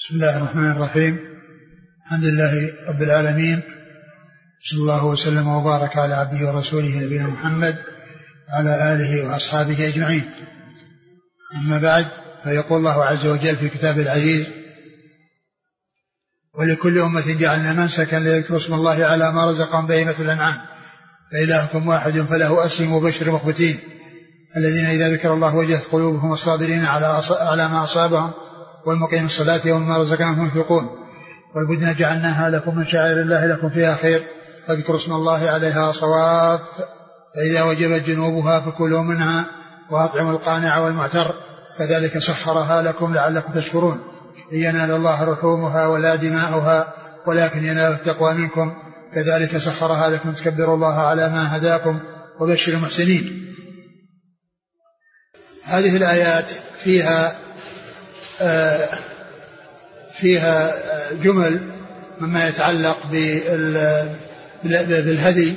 بسم الله الرحمن الرحيم. الحمد لله رب العالمين، صلى الله وسلم وبارك على عبده ورسوله نبينا محمد وعلى آله وأصحابه أجمعين. أما بعد، فيقول الله عز وجل في كتابه العزيز: ولكل أمة جعلنا منسكا ليذكروا اسم الله على ما رزقهم بهيمة الأنعام فإلهكم واحد فله أسلموا وبشر مخبتين الذين إذا ذكر الله وجلت قلوبهم والصابرين على ما أصابهم والمقيم الصلاة ومما رزقناهم ينفقون والبدن جعلناها لكم من شعائر الله لكم فيها خير فاذكروا اسم الله عليها صواف فإذا وجبت جنوبها فكلوا منها وأطعموا القانع والمعتر كذلك سخرها لكم لعلكم تشكرون لينال الله رحومها ولا دماؤها ولكن ينال التقوى منكم كذلك سخرها لكم تكبروا الله على ما هداكم وبشر المحسنين. هذه الآيات فيها جمل مما يتعلق بالهدي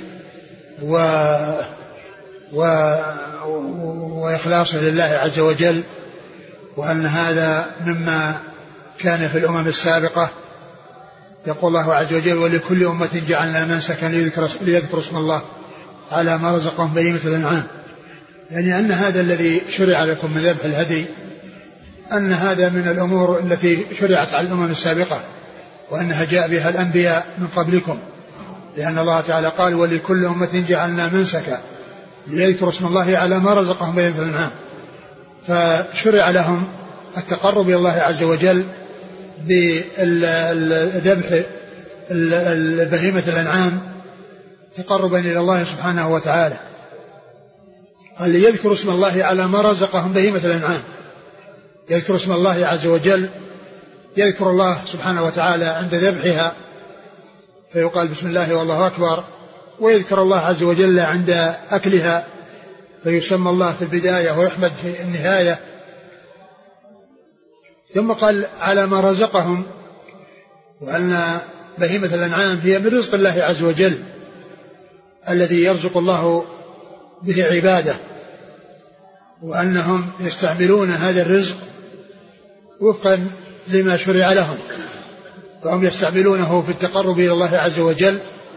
وإخلاصه لله عز وجل، وأن هذا مما كان في الأمم السابقة. يقول الله عز وجل: ولكل أمة جعلنا منسكا ليذكروا اسم الله على ما رزقهم بهيمة الأنعام، يعني أن هذا الذي شرع لكم من ذبح الهدي أن هذا من الأمور التي شرعت على الأمم السابقة، وأنها جاء بها الأنبياء من قبلكم، لأن الله تعالى قال: ولكل أمة جعلنا منسكا ليذكروا اسم الله على ما رزقهم بهيمة الأنعام. فشرع لهم التقرب إلى الله عز وجل بذبح بهيمة الأنعام تقربا إلى الله سبحانه وتعالى. قال: ليذكروا اسم الله على ما رزقهم بهيمة الأنعام. يذكر اسم الله عز وجل، يذكر الله سبحانه وتعالى عند ذبحها فيقال بسم الله والله أكبر، ويذكر الله عز وجل عند أكلها فيسمى الله في البداية ويحمد في النهاية. ثم قال: على ما رزقهم، وأن بهيمة الأنعام هي من رزق الله عز وجل الذي يرزق الله به عباده، وأنهم يستعملون هذا الرزق وفقا لما شرع لهم، فهم يستعملونه في التقرب إلى الله عز وجل.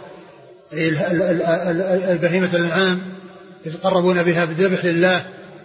البهيمة الأنعام يتقربون بها بالذبح لله،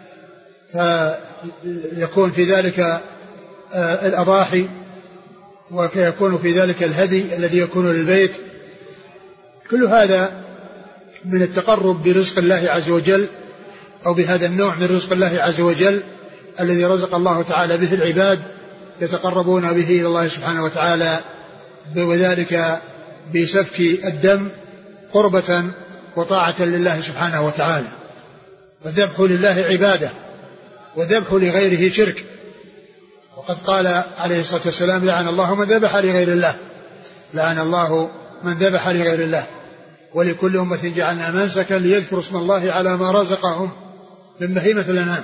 فيكون في ذلك الأضاحي، ويكون في ذلك الهدي الذي يكون للبيت. كل هذا من التقرب برزق الله عز وجل، أو بهذا النوع من رزق الله عز وجل الذي رزق الله تعالى به العباد يتقربون به إلى الله سبحانه وتعالى، وذلك بسفك الدم قربة وطاعة لله سبحانه وتعالى. والذبح لله عبادة، وذبح لغيره شرك. وقد قال عليه الصلاة والسلام: لعن الله من ذبح لغير الله، لعن الله من ذبح لغير الله. ولكل أمة جعلنا منسكا ليذكروا اسم الله على ما رزقهم من بهيمة الأنعام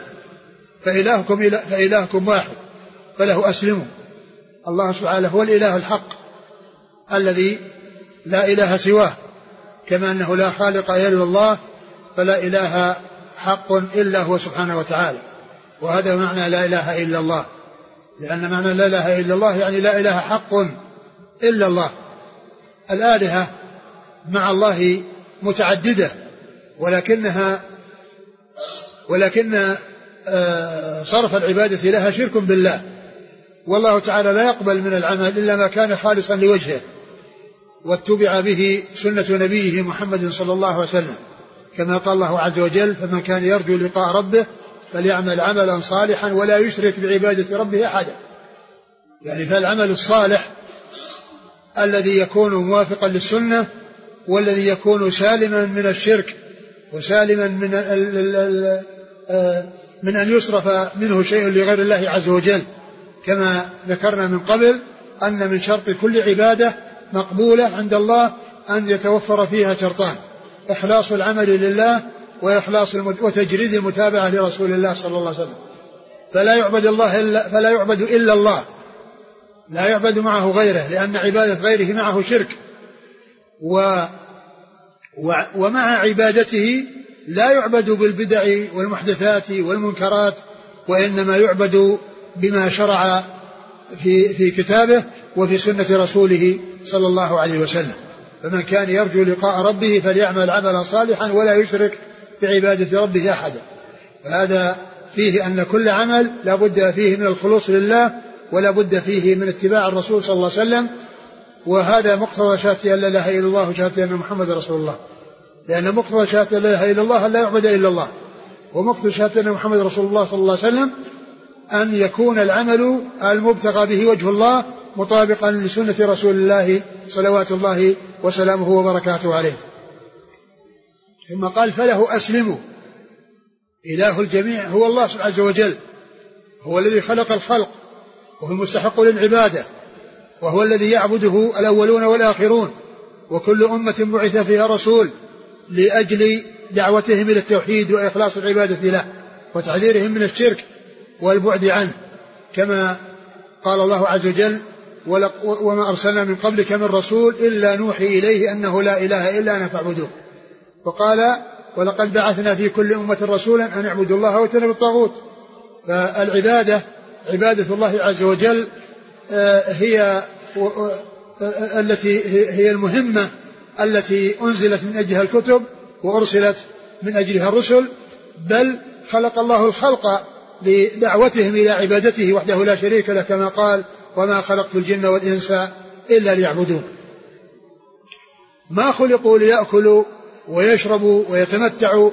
فإلهكم واحد فله أسلموا. الله سبحانه هو الإله الحق الذي لا إله سواه، كما أنه لا خالق إلا الله فلا إله حق إلا هو سبحانه وتعالى. وهذا معنى لا إله إلا الله، لأن معنى لا إله إلا الله يعني لا إله حق إلا الله. الآلهة مع الله متعددة، ولكن صرف العبادة لها شرك بالله، والله تعالى لا يقبل من العمل إلا ما كان خالصا لوجهه واتبع به سنة نبيه محمد صلى الله عليه وسلم، كما قال الله عز وجل: فمن كان يرجو لقاء ربه فليعمل عملا صالحا ولا يشرك بعبادة ربه أحدا. يعني فالعمل الصالح الذي يكون موافقا للسنة، والذي يكون سالما من الشرك، وسالما من أن يصرف منه شيء لغير الله عز وجل، كما ذكرنا من قبل أن من شرط كل عبادة مقبولة عند الله أن يتوفر فيها شرطان: إخلاص العمل لله، وتجريد المتابعة لرسول الله صلى الله عليه وسلم. فلا يعبد إلا الله، لا يعبد معه غيره، لأن عبادة غيره معه شرك. ومع عبادته لا يعبد بالبدع والمحدثات والمنكرات، وإنما يعبد بما شرع في كتابه وفي سنة رسوله صلى الله عليه وسلم. فمن كان يرجو لقاء ربه فليعمل عملا صالحا ولا يشرك بعبادة ربه أحدا. فهذا فيه أن كل عمل لا بد فيه من الخلوص لله ولا بد فيه من اتباع الرسول صلى الله عليه وسلم. وهذا مقتضى شهادة أن لا إله إلا الله وشهادة أن محمد رسول الله، لأن مقتضى شهادة أن لا إله إلا الله أن لا يعبد إلا الله، ومقتضى شهادة أن محمد رسول الله صلى الله عليه وسلم أن يكون العمل المبتغى به وجه الله مطابقا لسنة رسول الله صلوات الله وسلامه وبركاته عليه. ثم قال فله أسلموا. إله الجميع هو الله سبحانه عز وجل، هو الذي خلق الخلق وهو المستحق للعبادة، وهو الذي يعبده الأولون والآخرون، وكل أمة بعث فيها رسول لأجل دعوتهم إلى التوحيد وإخلاص العبادة له وتحذيرهم من الشرك والبعد عنه، كما قال الله عز وجل وما أرسلنا من قبلك من رسول إلا نوحي إليه أنه لا إله إلا أنا فاعبدوه. وقال ولقد بعثنا في كل أمة رسولا أن اعبدوا الله واجتنبوا الطاغوت. فالعبادة عبادة الله عز وجل هي التي هي المهمة التي أنزلت من أجلها الكتب وأرسلت من أجلها الرسل، بل خلق الله الخلق لدعوتهم إلى عبادته وحده لا شريك له، كما قال وما خلقت الجن والإنس إلا ليعبدون. ما خلقوا ليأكلوا ويشربوا ويتمتعوا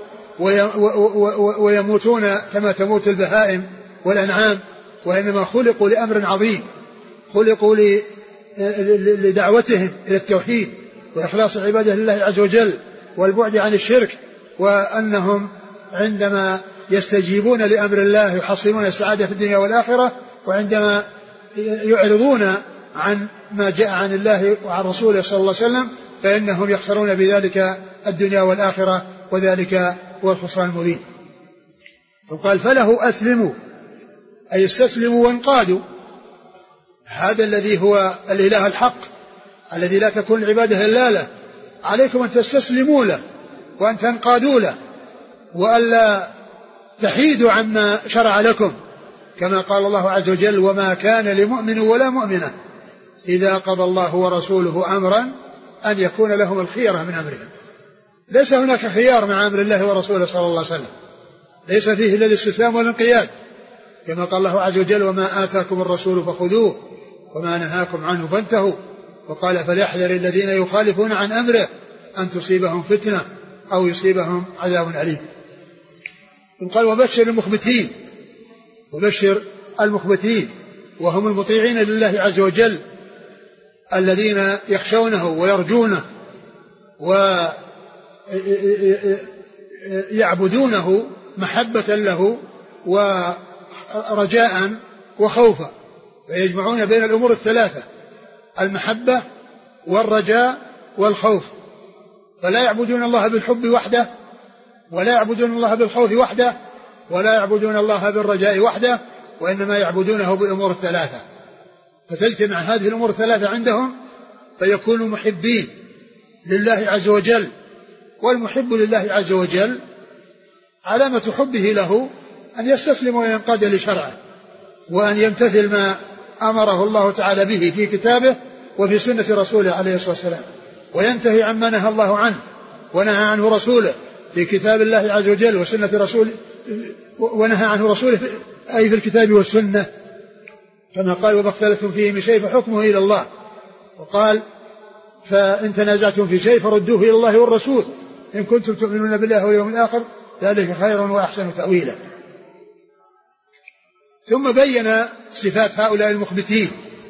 ويموتون كما تموت البهائم والأنعام، وإنما خلقوا لأمر عظيم، خلقوا لدعوتهم إلى التوحيد وإخلاص العبادة لله عز وجل والبعد عن الشرك، وأنهم عندما يستجيبون لأمر الله يحصلون السعادة في الدنيا والآخرة، وعندما يعرضون عن ما جاء عن الله وعن رسوله صلى الله عليه وسلم فإنهم يخسرون بذلك الدنيا والآخرة، وذلك هو الخسران المبين. فقال فله أسلموا أي استسلموا وانقادوا. هذا الذي هو الإله الحق الذي لا تكون العبادة إلا له، عليكم أن تستسلموا له وأن تنقادوا له وألا تحيدوا عما شرع لكم، كما قال الله عز وجل وما كان لمؤمن ولا مؤمنة إذا قضى الله ورسوله أمرا أن يكون لهم الخيرة من أمرهم. ليس هناك خيار مع أمر الله ورسوله صلى الله عليه وسلم، ليس فيه إلا الاستسلام والانقياد، كما قال الله عز وجل وما آتاكم الرسول فخذوه وما نهاكم عنه فانتهوا. وقال فليحذر الذين يخالفون عن أمره أن تصيبهم فتنة أو يصيبهم عذاب أليم. قال وبشر المخبتين، وبشر المخبتين وهم المطيعين لله عز وجل الذين يخشونه ويرجونه ويعبدونه محبة له ورجاء وخوفا، ويجمعون بين الأمور الثلاثة المحبة والرجاء والخوف، فلا يعبدون الله بالحب وحده، ولا يعبدون الله بالخوف وحده، ولا يعبدون الله بالرجاء وحده، وإنما يعبدونه بالأمور الثلاثة. فتجتمع هذه الأمور الثلاثة عندهم فيكونوا محبين لله عز وجل. والمحب لله عز وجل علامة حبه له أن يستسلم وينقاد لشرعه، وأن يمتثل ما أمره الله تعالى به في كتابه وفي سنة رسوله عليه الصلاة والسلام، وينتهي عما نهى الله عنه ونهى عنه رسوله في كتاب الله عز وجل وسنة رسوله، ونهى عنه رسوله أي في الكتاب والسنة، كما قال وما اختلفتم فيه من شيء فحكمه إلى الله. وقال فإن تنازعتم في شيء فردوه إلى الله والرسول إن كنتم تؤمنون بالله واليوم الآخر ذلك خير وأحسن تأويلا. ثم بين صفات هؤلاء المخبتين،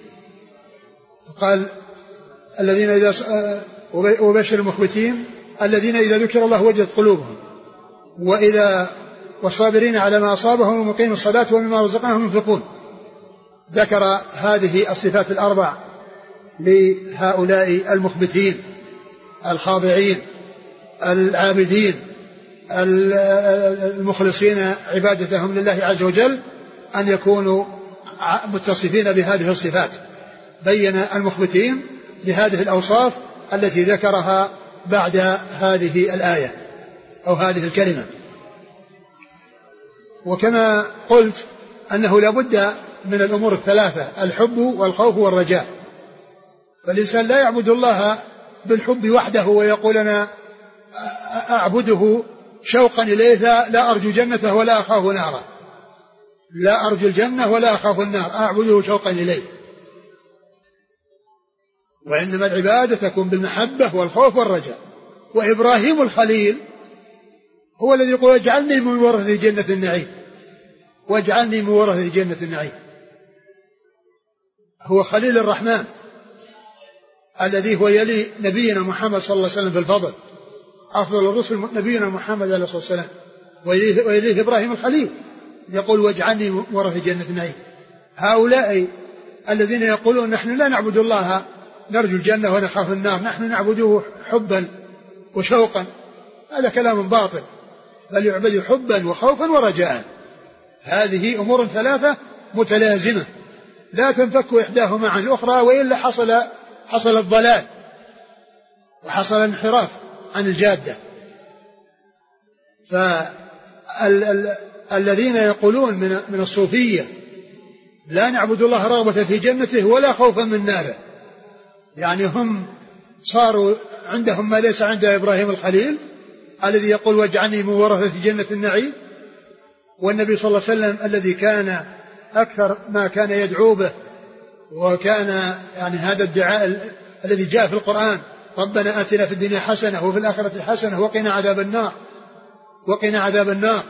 قال الذين إذا وبشر المخبتين الذين إذا ذكر الله وجلت قلوبهم والصابرين على ما أصابهم ومقيم الصلاة ومما رزقناهم ينفقون. ذكر هذه الصفات الأربع لهؤلاء المخبتين الخاضعين العابدين المخلصين عبادتهم لله عز وجل، أن يكونوا متصفين بهذه الصفات. بين المخبتين بهذه الأوصاف التي ذكرها بعد هذه الآية أو هذه الكلمة. وكما قلت أنه لا بد من الأمور الثلاثة: الحب والخوف والرجاء. فالإنسان لا يعبد الله بالحب وحده ويقول أنا أعبده شوقا إليه، لا أرجو جنته ولا أخاف ناره، لا أرجو الجنة ولا أخاف النار، أعبده شوقا إليه. وإنما العبادة تكون بالمحبة والخوف والرجاء. وإبراهيم الخليل هو الذي يقول اجعلني من ورثة جنة النعيم، واجعلني من ورثة جنة النعيم. هو خليل الرحمن الذي هو يلي نبينا محمد صلى الله عليه وسلم في الفضل، أفضل الرسل نبينا محمد عليه الصلاة والسلام، ويليه إبراهيم الخليل يقول واجعلني من ورثة جنة النعيم. هؤلاء الذين يقولون نحن لا نعبد الله نرجو الجنة ونخاف النار، نحن نعبده حبا وشوقا، هذا كلام باطل، بل يعبد حبا وخوفا ورجاء. هذه أمور ثلاثة متلازمة لا تنفك إحداهما عن الأخرى، وإلا حصل الضلال وحصل الانحراف عن الجادة. فالذين يقولون من الصوفية لا نعبد الله رغبة في جنته ولا خوفا من ناره، يعني هم صاروا عندهم ما ليس عند إبراهيم الخليل الذي يقول واجعلني من ورثة جنة النعيم، والنبي صلى الله عليه وسلم الذي كان أكثر ما كان يدعو به، وكان يعني هذا الدعاء الذي جاء في القرآن: ربنا آتنا في الدنيا حسنة وفي الآخرة حسنة وقنا عذاب النار، وقنا عذاب النار.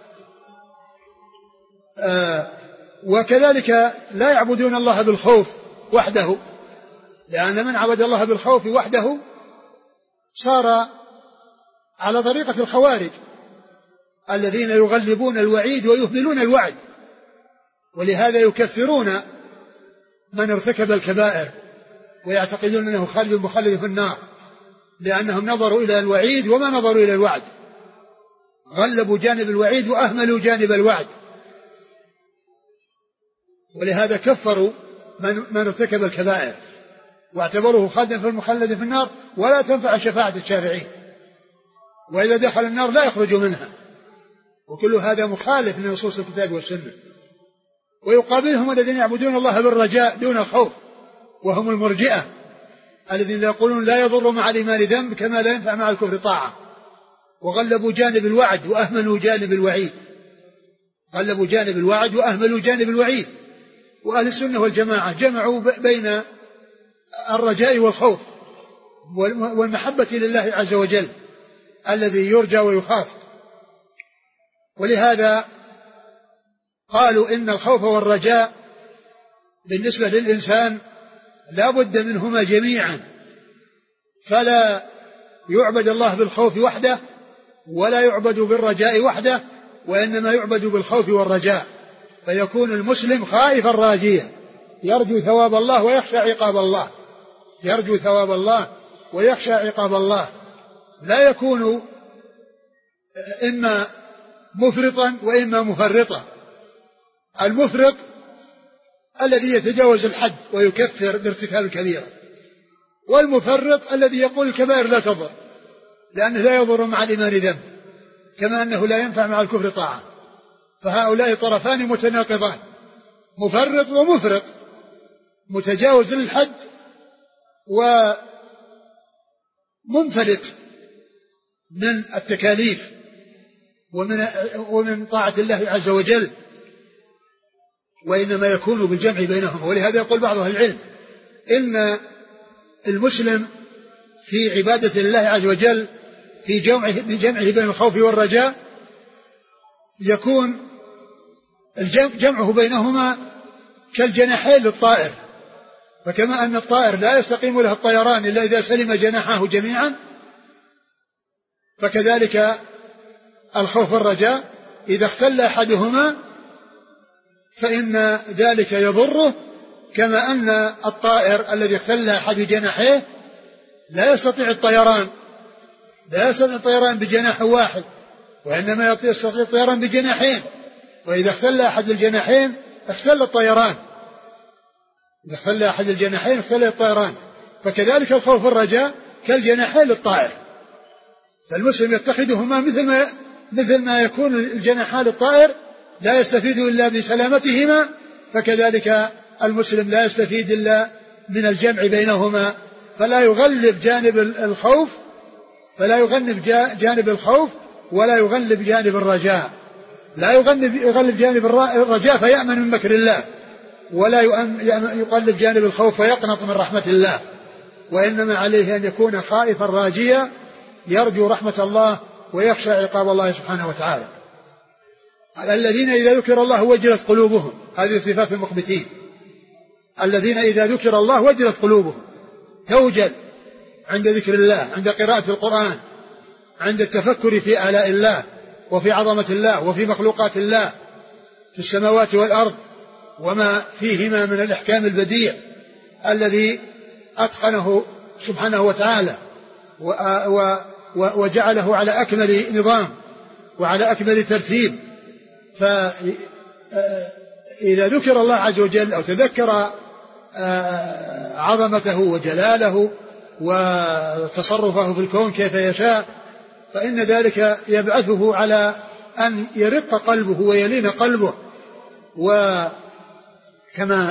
وكذلك لا يعبدون الله بالخوف وحده، لأن من عبد الله بالخوف وحده صار على طريقة الخوارج الذين يغلبون الوعيد ويهملون الوعد، ولهذا يكثرون من ارتكب الكبائر ويعتقدون أنه خالد مخلد في النار، لأنهم نظروا إلى الوعيد وما نظروا إلى الوعد، غلبوا جانب الوعيد وأهملوا جانب الوعد، ولهذا كفروا من ارتكب الكبائر واعتبروه خالدا في المخلد في النار، ولا تنفع شفاعة الشافعين، وإذا دخل النار لا يخرج منها. وكل هذا مخالف لنصوص الكتاب والسنة. ويقابلهم الذين يعبدون الله بالرجاء دون الخوف، وهم المرجئة الذين يقولون لا يضر مع الإيمان ذنب كما لا ينفع مع الكفر طاعة، وغلبوا جانب الوعد وأهملوا جانب الوعيد، غلبوا جانب الوعد وأهملوا جانب الوعيد. وأهل السنة والجماعة جمعوا بين الرجاء والخوف والمحبة لله عز وجل الذي يرجى ويخاف. ولهذا قالوا إن الخوف والرجاء بالنسبة للإنسان لا بد منهما جميعا، فلا يعبد الله بالخوف وحده ولا يعبد بالرجاء وحده، وإنما يعبد بالخوف والرجاء، فيكون المسلم خائفا راجيا يرجو ثواب الله ويخشى عقاب الله، يرجو ثواب الله ويخشى عقاب الله، لا يكون إما مفرطا وإما مفرطا. المفرط الذي يتجاوز الحد ويكفر بارتكاب الكبيرة، والمفرط الذي يقول الكبائر لا تضر لأنه لا يضر مع الإيمان ذنب كما أنه لا ينفع مع الكفر طاعة. فهؤلاء طرفان متناقضان، مفرط ومفرط، متجاوز للحد ومنفلت من التكاليف ومن طاعة الله عز وجل، وإنما يكون بالجمع بينهم. ولهذا يقول بعض أهل العلم إن المسلم في عبادة الله عز وجل في جمعه بين الخوف والرجاء يكون جمعه بينهما كالجناحين للطائر، فكما أن الطائر لا يستقيم له الطيران إلا إذا سلم جناحه جميعا، فكذلك الخوف والرجاء إذا اختل أحدهما فإن ذلك يضره، كما أن الطائر الذي اختل أحد جناحيه لا يستطيع الطيران بجناح واحد، وإنما يستطيع الطيران بجناحين، وإذا اختل أحد الجناحين اختل الطيران، إذا اختل أحد الجناحين اختل الطيران. فكذلك الخوف والرجاء كالجناحين للطائر، فالمسلم يتخذهما مثل ما يكون الجناحان للطائر لا يستفيد إلا بسلامتهما، فكذلك المسلم لا يستفيد إلا من الجمع بينهما، فلا يغلب جانب الخوف ولا يغلب جانب الرجاء، لا يغلب جانب الرجاء فيأمن من مكر الله، ولا يقلب جانب الخوف فيقنط من رحمة الله، وإنما عليه أن يكون خائفا راجيا يرجو رحمة الله ويخشى عقاب الله سبحانه وتعالى. الذين إذا ذكر الله وجلت قلوبهم، هذه صفات المخبتين، الذين إذا ذكر الله وجلت قلوبهم، توجل عند ذكر الله، عند قراءة القرآن، عند التفكر في آلاء الله وفي عظمة الله وفي مخلوقات الله في السماوات والأرض وما فيهما من الإحكام البديع الذي أتقنه سبحانه وتعالى وجعله على أكمل نظام وعلى أكمل ترتيب. فإذا ذكر الله عز وجل أو تذكر عظمته وجلاله وتصرفه في الكون كيف يشاء، فإن ذلك يبعثه على أن يرق قلبه ويلين قلبه، وكما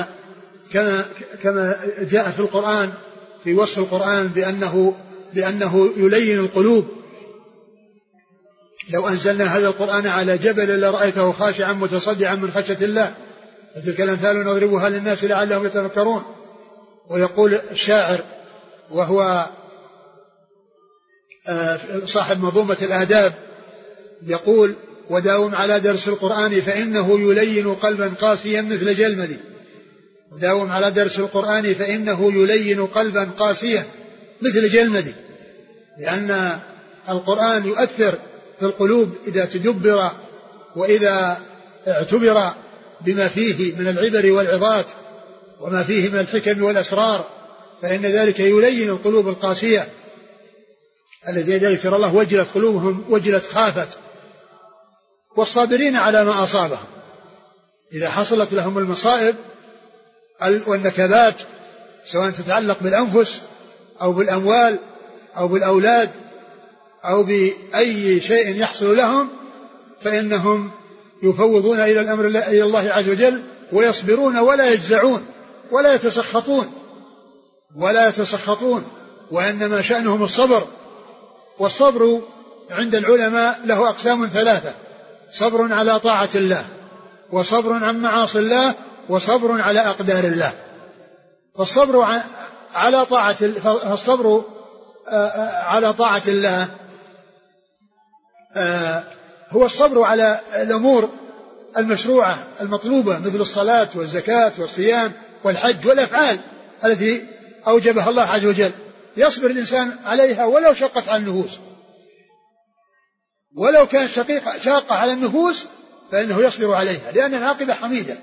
جاء في القرآن في وصف القرآن بأنه يلين القلوب. لو أنزلنا هذا القرآن على جبل لرأيته خاشعا متصدعا من خشية الله، فتلك الأمثال نضربها للناس لعلهم يتفكرون. ويقول الشاعر وهو صاحب منظومة الآداب، يقول: وداوم على درس القرآن فإنه يلين قلبا قاسيا مثل جلمدي. وداوم على درس القرآن فإنه يلين قلبا قاسيا مثل جلمدي، لأن القرآن يؤثر في القلوب إذا تدبر وإذا اعتبر بما فيه من العبر والعظات وما فيه من الحكم والأسرار، فإن ذلك يلين القلوب القاسية الذي إذا ذكر الله وجلت قلوبهم وجلت خافت. والصابرين على ما أصابهم، إذا حصلت لهم المصائب والنكبات سواء تتعلق بالأنفس أو بالأموال أو بالأولاد أو بأي شيء يحصل لهم، فإنهم يفوضون إلى الأمر إلى الله عز وجل ويصبرون ولا يجزعون ولا يتسخطون، وإنما شأنهم الصبر. والصبر عند العلماء له أقسام ثلاثة: صبر على طاعة الله، وصبر عن معاصي الله، وصبر على أقدار الله. فالصبر على طاعة الله هو الصبر على الأمور المشروعة المطلوبة مثل الصلاة والزكاة والصيام والحج والأفعال التي أوجبها الله عز وجل، يصبر الإنسان عليها ولو شقت على النفوس، ولو كانت شاقة على النفوس فإنه يصبر عليها لأن العاقبة حميدة.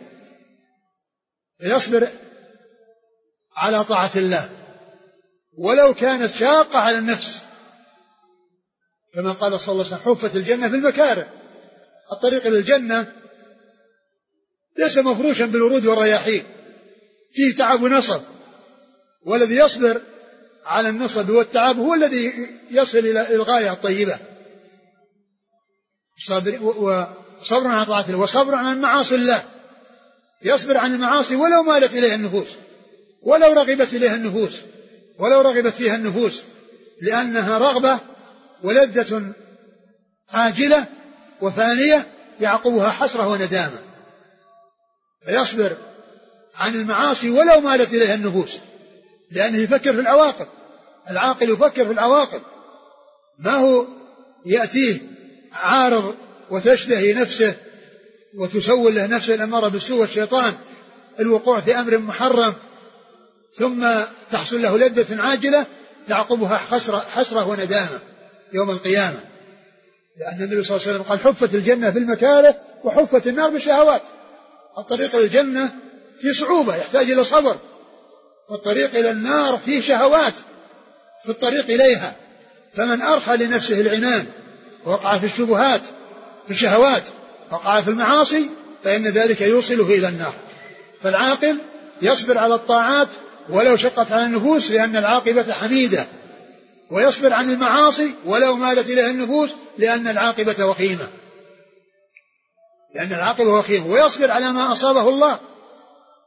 يصبر على طاعة الله ولو كانت شاقة على النفس، كما قال صلى الله عليه وسلم: حفت الجنة في المكاره. الطريق إلى الجنة ليس مفروشا بالورود والرياحين، فيه تعب ونصب، والذي يصبر على النصب والتعب هو الذي يصل إلى الغاية الطيبة. وصبر عن طاعة الله، وصبر عن معاصي الله، يصبر عن المعاصي ولو مالت إليها النفوس، ولو رغبت فيها النفوس، لأنها رغبة ولذة عاجلة وفانية يعقبها حسرة وندامة. فيصبر عن المعاصي ولو مالت إليها النفوس، لأنه يفكر في العواقب. العاقل يفكر في العواقب، ما هو يأتيه عارض وتشتهي نفسه وتسول له نفسه الأمارة بالسوء والشيطان الوقوع في أمر محرم، ثم تحصل له لذة عاجلة يعقبها حسرة وندامة يوم القيامة. لأن النبي صلى الله عليه وسلم قال: حفت الجنة بالمكاره وحفت النار بالشهوات. الطريق إلى الجنة في صعوبة يحتاج إلى صبر، والطريق إلى النار فيه شهوات في الطريق إليها، فمن أرخى لنفسه العنان وقع في الشبهات في الشهوات وقع في المعاصي فإن ذلك يوصله إلى النار. فالعاقل يصبر على الطاعات ولو شقت على النفوس لأن العاقبة حميدة، ويصبر عن المعاصي ولو مالت إليها النفوس لأن العاقبة وخيمة، ويصبر على ما أصابه الله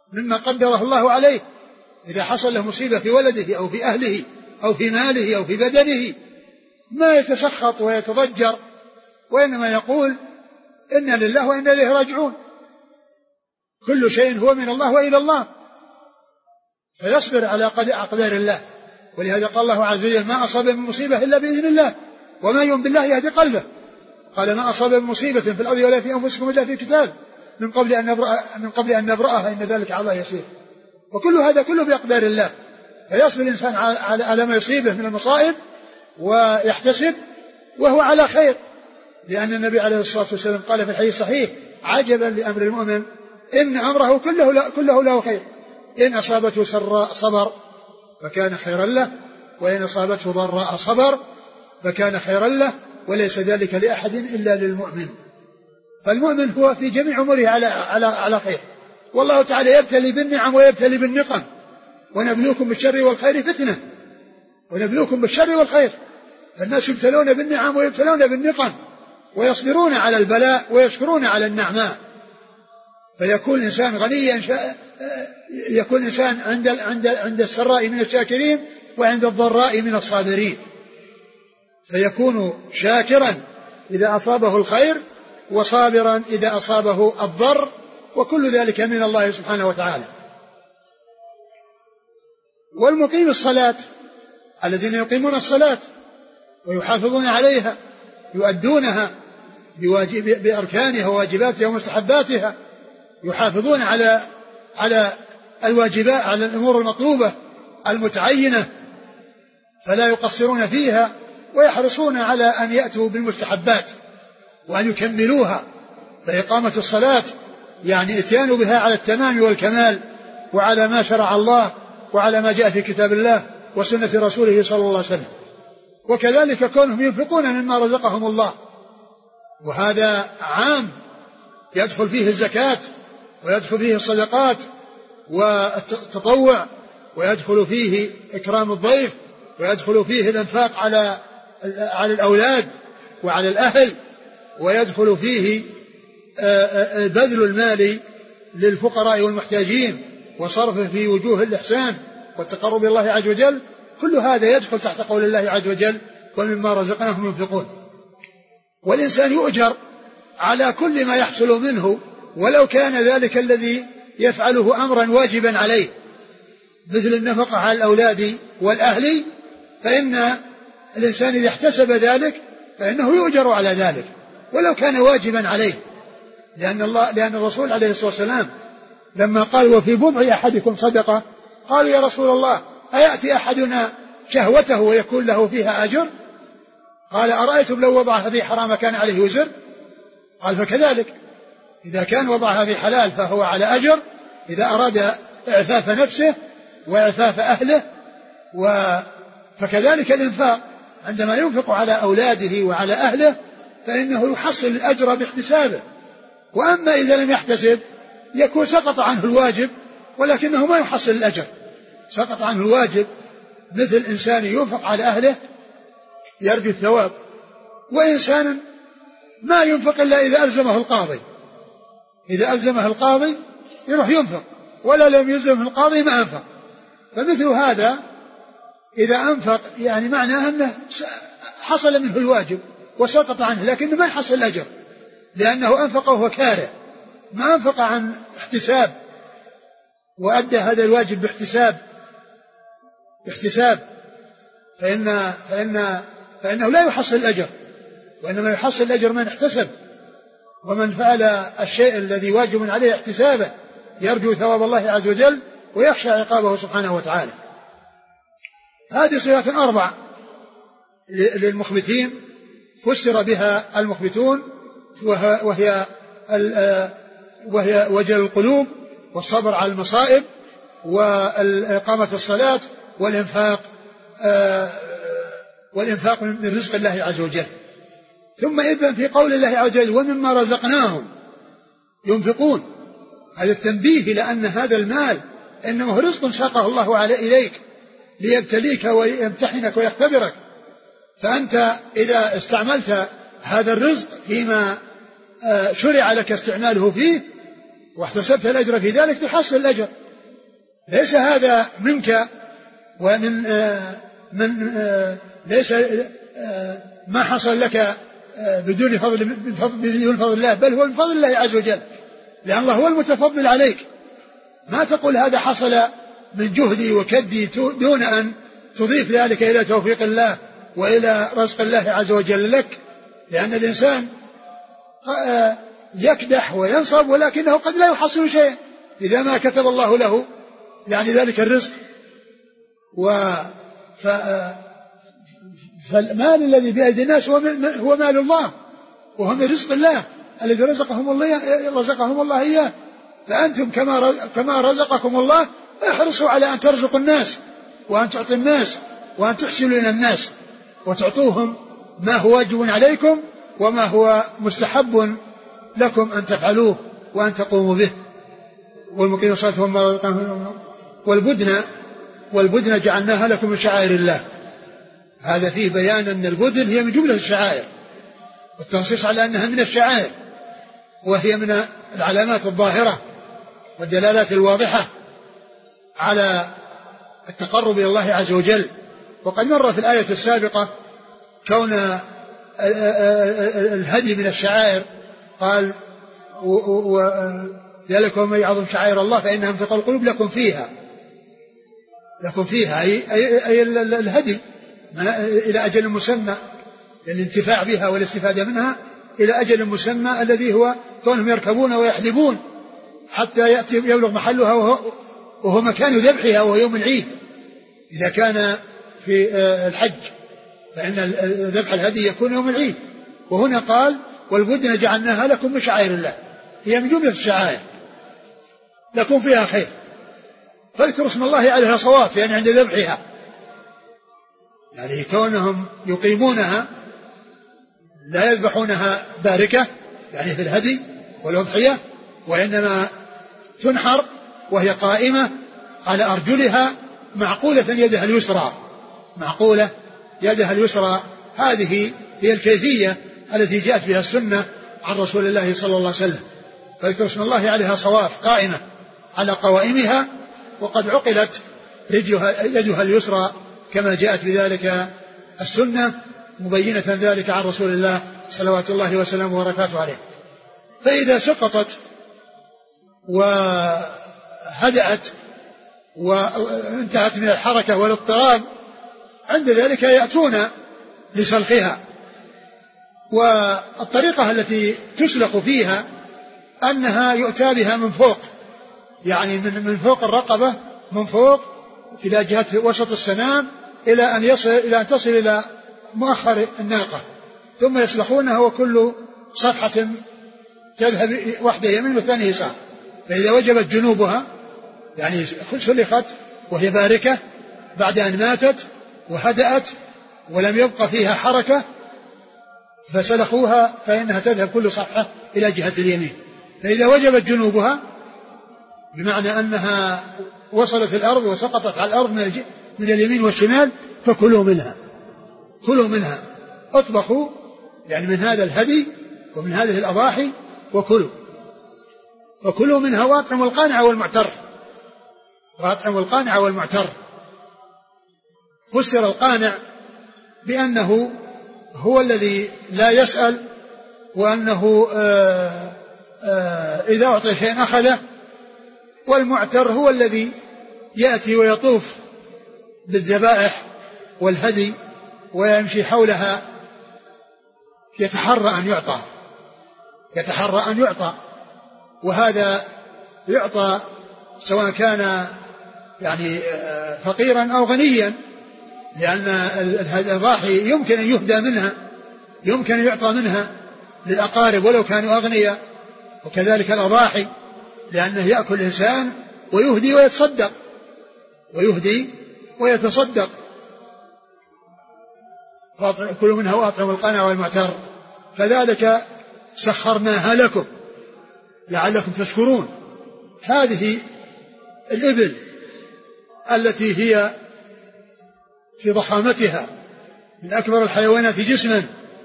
مما قدره الله عليه. إذا حصل له مصيبة في ولده أو في أهله أو في ماله أو في بدنه ما يتسخط ويتضجر، وإنما يقول إنا لله وإنا إليه راجعون، كل شيء هو من الله وإلى الله، فيصبر على أقدار الله. ولهذا قال الله عز وجل ما أصاب من مصيبة إلا بإذن الله وما يؤمن بالله يهدي قلبه. قال ما أصاب من مصيبة في الأرض ولا في أنفسكم إلا في كتاب من قبل أن نبرأها إن ذلك على الله يسير. وكل هذا كله بأقدار الله، فيصبر الإنسان على ما يصيبه من المصائب ويحتسب وهو على خير، لأن النبي عليه الصلاة والسلام قال في الحديث الصحيح عجبا لأمر المؤمن إن أمره كله له خير، إن أصابته سراء صبر فكان خيرا له، وإن أصابته ضراء صبر فكان خيرا له، وليس ذلك لأحد إلا للمؤمن. فالمؤمن هو في جميع أموره على خير، والله تعالى يبتلي بالنعم ويبتلي بالنقم، ونبلوكم بالشر والخير فتنة، ونبلوكم بالشر والخير. الناس يبتلون بالنعم ويبتلون بالنقم، ويصبرون على البلاء ويشكرون على النعماء، فيكون الإنسان غنيا، يكون الإنسان عند السراء من الشاكرين وعند الضراء من الصابرين، فيكون شاكرا إذا أصابه الخير وصابرا إذا أصابه الضر، وكل ذلك من الله سبحانه وتعالى. والمقيم الصلاة الذين يقيمون الصلاة ويحافظون عليها يؤدونها بأركانها وواجباتها ومستحباتها، يحافظون على الواجبات، على الأمور المطلوبة المتعينة، فلا يقصرون فيها، ويحرصون على أن يأتوا بالمستحبات وأن يكملوها. فإقامة الصلاة يعني اتيان بها على التمام والكمال، وعلى ما شرع الله وعلى ما جاء في كتاب الله وسنة رسوله صلى الله عليه وسلم. وكذلك كونهم ينفقون مما رزقهم الله، وهذا عام يدخل فيه الزكاة ويدخل فيه الصدقات والتطوع، ويدخل فيه إكرام الضيف، ويدخل فيه الإنفاق على الأولاد وعلى الأهل، ويدخل فيه بذل المال للفقراء والمحتاجين وصرفه في وجوه الإحسان والتقرب إلى الله عز وجل. كل هذا يدخل تحت قول الله عز وجل ومما رزقناهم ينفقون. والإنسان يؤجر على كل ما يحصل منه، ولو كان ذلك الذي يفعله أمرا واجبا عليه مثل النفقة على الأولاد والأهل، فإن الإنسان إذا احتسب ذلك فإنه يؤجر على ذلك ولو كان واجبا عليه، لأن الرسول عليه الصلاة والسلام لما قال وفي بضع أحدكم صدقة قالوا يا رسول الله أيأتي أحدنا شهوته ويكون له فيها أجر؟ قال أرأيتم لو وضعها في حرام كان عليه وزر؟ قال فكذلك إذا كان وضعها في حلال فهو على أجر، إذا أراد إعفاف نفسه وإعفاف أهله. فكذلك الإنفاق عندما ينفق على أولاده وعلى أهله فإنه يحصل الأجر باحتسابه. وأما إذا لم يحتسب يكون سقط عنه الواجب ولكنه ما يحصل الأجر، سقط عنه الواجب، مثل إنسان ينفق على أهله يرجو الثواب، وإنسان ما ينفق إلا إذا ألزمه القاضي، إذا ألزمه القاضي يروح ينفق، ولا لم يلزمه القاضي ما أنفق. فمثل هذا إذا أنفق يعني معناه أنه حصل منه الواجب وسقط عنه، لكنه ما يحصل الأجر لأنه أنفق وهو كاره، ما أنفق عن احتساب وأدى هذا الواجب باحتساب فإنه لا يحصل الأجر، وإنما يحصل الأجر من احتسب. ومن فعل الشيء الذي واجب عليه احتسابه يرجو ثواب الله عز وجل ويخشى عقابه سبحانه وتعالى. هذه صفات 4 للمخبتين فسر بها المخبتون، وهي وجل القلوب والصبر على المصائب وإقامة الصلاة والإنفاق من رزق الله عز وجل. ثم إذن في قول الله عز وجل ومما رزقناهم ينفقون، هذا التنبيه لأن هذا المال إنه رزق ساقه الله إليك ليبتليك ويمتحنك ويختبرك، فأنت إذا استعملت هذا الرزق فيما شرع لك استعماله فيه واحتسبت الأجر في ذلك تحصل الأجر ليس هذا منك ومن ليس ما حصل لك بدون فضل الله، بل هو من فضل الله عز وجل، لأن الله هو المتفضل عليك. ما تقول هذا حصل من جهدي وكدي دون أن تضيف ذلك إلى توفيق الله وإلى رزق الله عز وجل لك، لأن الإنسان يكدح وينصب ولكنه قد لا يحصل شيء إذا ما كتب الله له يعني ذلك الرزق. فالمال الذي بأيدي الناس هو مال الله، وهو من رزق الله الذي رزقهم الله إياه. فأنتم كما رزقكم الله احرصوا على أن ترزقوا الناس وأن تعطوا الناس وأن تحسنوا إلى الناس وتعطوهم ما هو واجب عليكم وما هو مستحب لكم أن تفعلوه وأن تقوموا به. والمقيم الصلاة وما رزقناهم والبدن جعلناها لكم من شعائر الله. هذا فيه بيان أن البدن هي من جملة الشعائر، والتنصيص على أنها من الشعائر، وهي من العلامات الظاهرة والدلالات الواضحة على التقرب إلى الله عز وجل. وقد مر في الآية السابقة كون الهدي من الشعائر، قال ذلك ومن يعظم شعائر الله فإنها من تقوى القلوب لكم فيها أي الهدي إلى أجل مسمى، الانتفاع بها والاستفادة منها إلى أجل مسمى الذي هو كونهم يركبون ويحلبون حتى يأتي يبلغ محلها وهو مكان ذبحها وهو يوم العيد. إذا كان في الحج فإن ذبح الهدي يكون يوم العيد. وهنا قال والبدن جعلناها لكم من شعائر الله، هي من جملة الشعائر لكم فيها خير، فاذكروا اسم الله عليها صواف يعني عند ذبحها، يعني كونهم يقيمونها لا يذبحونها باركة يعني في الهدي والأضحية، وإنما تنحر وهي قائمة على أرجلها معقولة يدها اليسرى. هذه هي الكيفية التي جاءت بها السنة عن رسول الله صلى الله عليه وسلم. فاذكروا اسم الله عليها صواف قائمة على قوائمها، وقد عقلت يدها اليسرى كما جاءت بذلك السنة مبينة ذلك عن رسول الله صلوات الله وسلامه وبركاته عليه. فإذا سقطت وهدأت وانتهت من الحركة والاضطراب عند ذلك يأتون لسلخها. والطريقة التي تسلق فيها أنها يؤتى بها من فوق، يعني من فوق الرقبة، من فوق إلى جهة وسط السنام إلى أن تصل إلى مؤخر الناقة، ثم يسلخونها وكل صفحة تذهب واحدة يمين والثانية يسار. فإذا وجبت جنوبها يعني سلخت وهي باركة بعد أن ماتت وهدأت ولم يبقى فيها حركة فسلخوها فإنها تذهب كل صفحة إلى جهة اليمين. فإذا وجبت جنوبها بمعنى أنها وصلت الأرض وسقطت على الأرض من اليمين والشمال فكلوا منها اطبخوا يعني من هذا الهدي ومن هذه الأضاحي وكلوا منها وأطعموا القانع والمعتر. فسر القانع بأنه هو الذي لا يسأل، وأنه إذا أعطي شيئا أخذه، والمعتر هو الذي يأتي ويطوف بالذبائح والهدي ويمشي حولها يتحرى أن يعطى، وهذا يعطى سواء كان يعني فقيرا أو غنيا، لأن الأضاحي يمكن أن يهدى منها، يمكن أن يعطى منها للأقارب ولو كانوا أغنياء، وكذلك الأضاحي لأنه يأكل الإنسان ويهدي ويتصدق. كلوا منها وأطعموا القانع والمعتر كذلك سخرناها لكم لعلكم تشكرون. هذه الإبل التي هي في ضخامتها من أكبر الحيوانات جسما،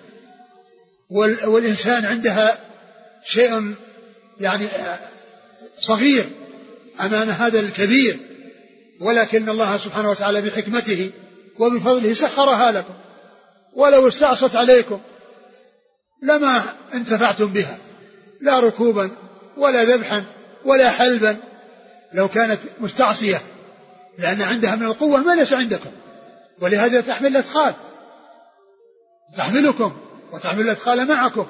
والإنسان عندها شيء يعني صغير أمام هذا الكبير، ولكن الله سبحانه وتعالى بحكمته وبفضله سخرها لكم، ولو استعصت عليكم لما انتفعتم بها، لا ركوبا ولا ذبحا ولا حلبا، لو كانت مستعصية، لأن عندها من القوة ما ليس عندكم، ولهذا تحمل الأثقال، تحملكم وتحمل الأثقال معكم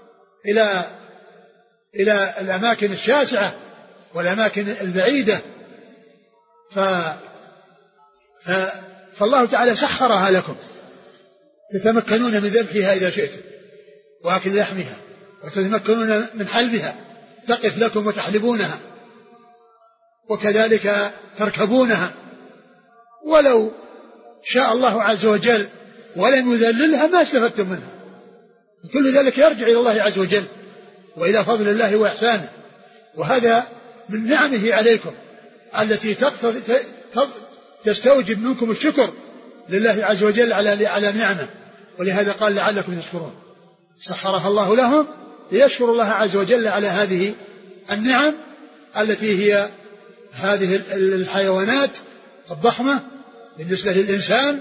إلى الأماكن الشاسعة والأماكن البعيدة. فالله تعالى سخرها لكم، تتمكنون من ذبحها إذا شئتم وأكل لحمها، وتتمكنون من حلبها، تقف لكم وتحلبونها، وكذلك تركبونها. ولو شاء الله عز وجل ولم يذللها ما استفدتم منها. كل ذلك يرجع إلى الله عز وجل وإلى فضل الله وإحسانه، وهذا من نعمه عليكم التي تستوجب منكم الشكر لله عز وجل على نعمه. ولهذا قال لعلكم تشكرون، سخرها الله لهم ليشكروا الله عز وجل على هذه النعم التي هي هذه الحيوانات الضخمة بالنسبة للإنسان،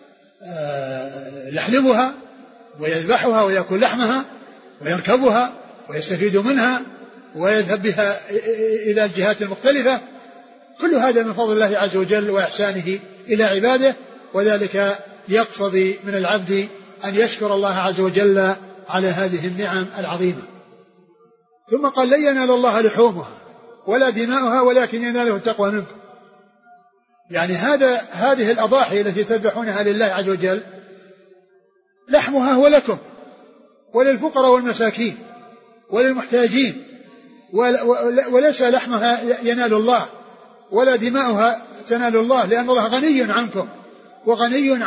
يحلبها ويذبحها ويأكل لحمها ويركبها ويستفيد منها ويذهب بها إلى الجهات المختلفة. كل هذا من فضل الله عز وجل وإحسانه إلى عباده، وذلك يقتضي من العبد أن يشكر الله عز وجل على هذه النعم العظيمة. ثم قال لن ينال الله لحومها ولا دماؤها ولكن يناله التقوى منكم. يعني هذه الأضاحي التي تذبحونها لله عز وجل لحمها هو لكم وللفقراء والمساكين وللمحتاجين، وليس لحمها ينال الله ولا دماؤها تنال الله، لأن الله غني عنكم وغني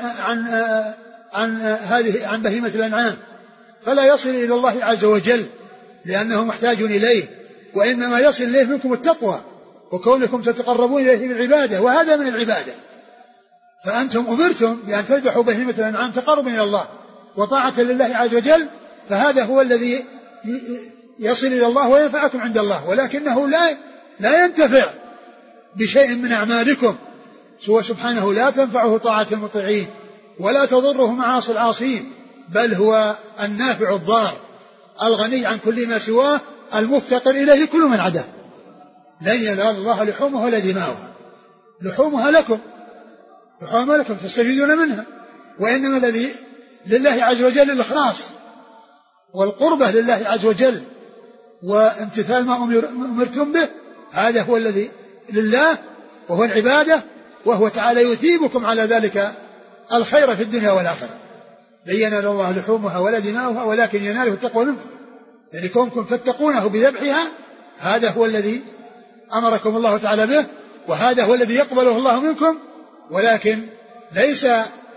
عن بهيمة الأنعام، فلا يصل إلى الله عز وجل لأنه محتاج إليه، وإنما يصل إليه منكم التقوى وكونكم تتقربون إليه بالعبادة، وهذا من العبادة. فأنتم أمرتم بأن تذبحوا بهيمة الأنعام تقربا إلى الله وطاعة لله عز وجل، فهذا هو الذي يصل إلى الله وينفعكم عند الله، ولكنه لا ينتفع بشيء من أعمالكم، سوى سبحانه لا تنفعه طاعة المطيعين ولا تضره معاصي العاصين، بل هو النافع الضار الغني عن كل ما سواه المفتقر إليه كل من عداه. لن ينال الله لحومها ولا دماؤها، لحومها لكم تستفيدون منها، وإنما الذي لله عز وجل الإخلاص والقربة لله عز وجل وامتثال ما أمرتم به، هذا هو الذي لله وهو العبادة، وهو تعالى يثيبكم على ذلك الخير في الدنيا والآخرة. لن ينال الله لحومها ولا دماؤها ولكن يناله التقوى منكم، يعني كونكم تتقونه بذبحها، هذا هو الذي أمركم الله تعالى به، وهذا هو الذي يقبله الله منكم، ولكن ليس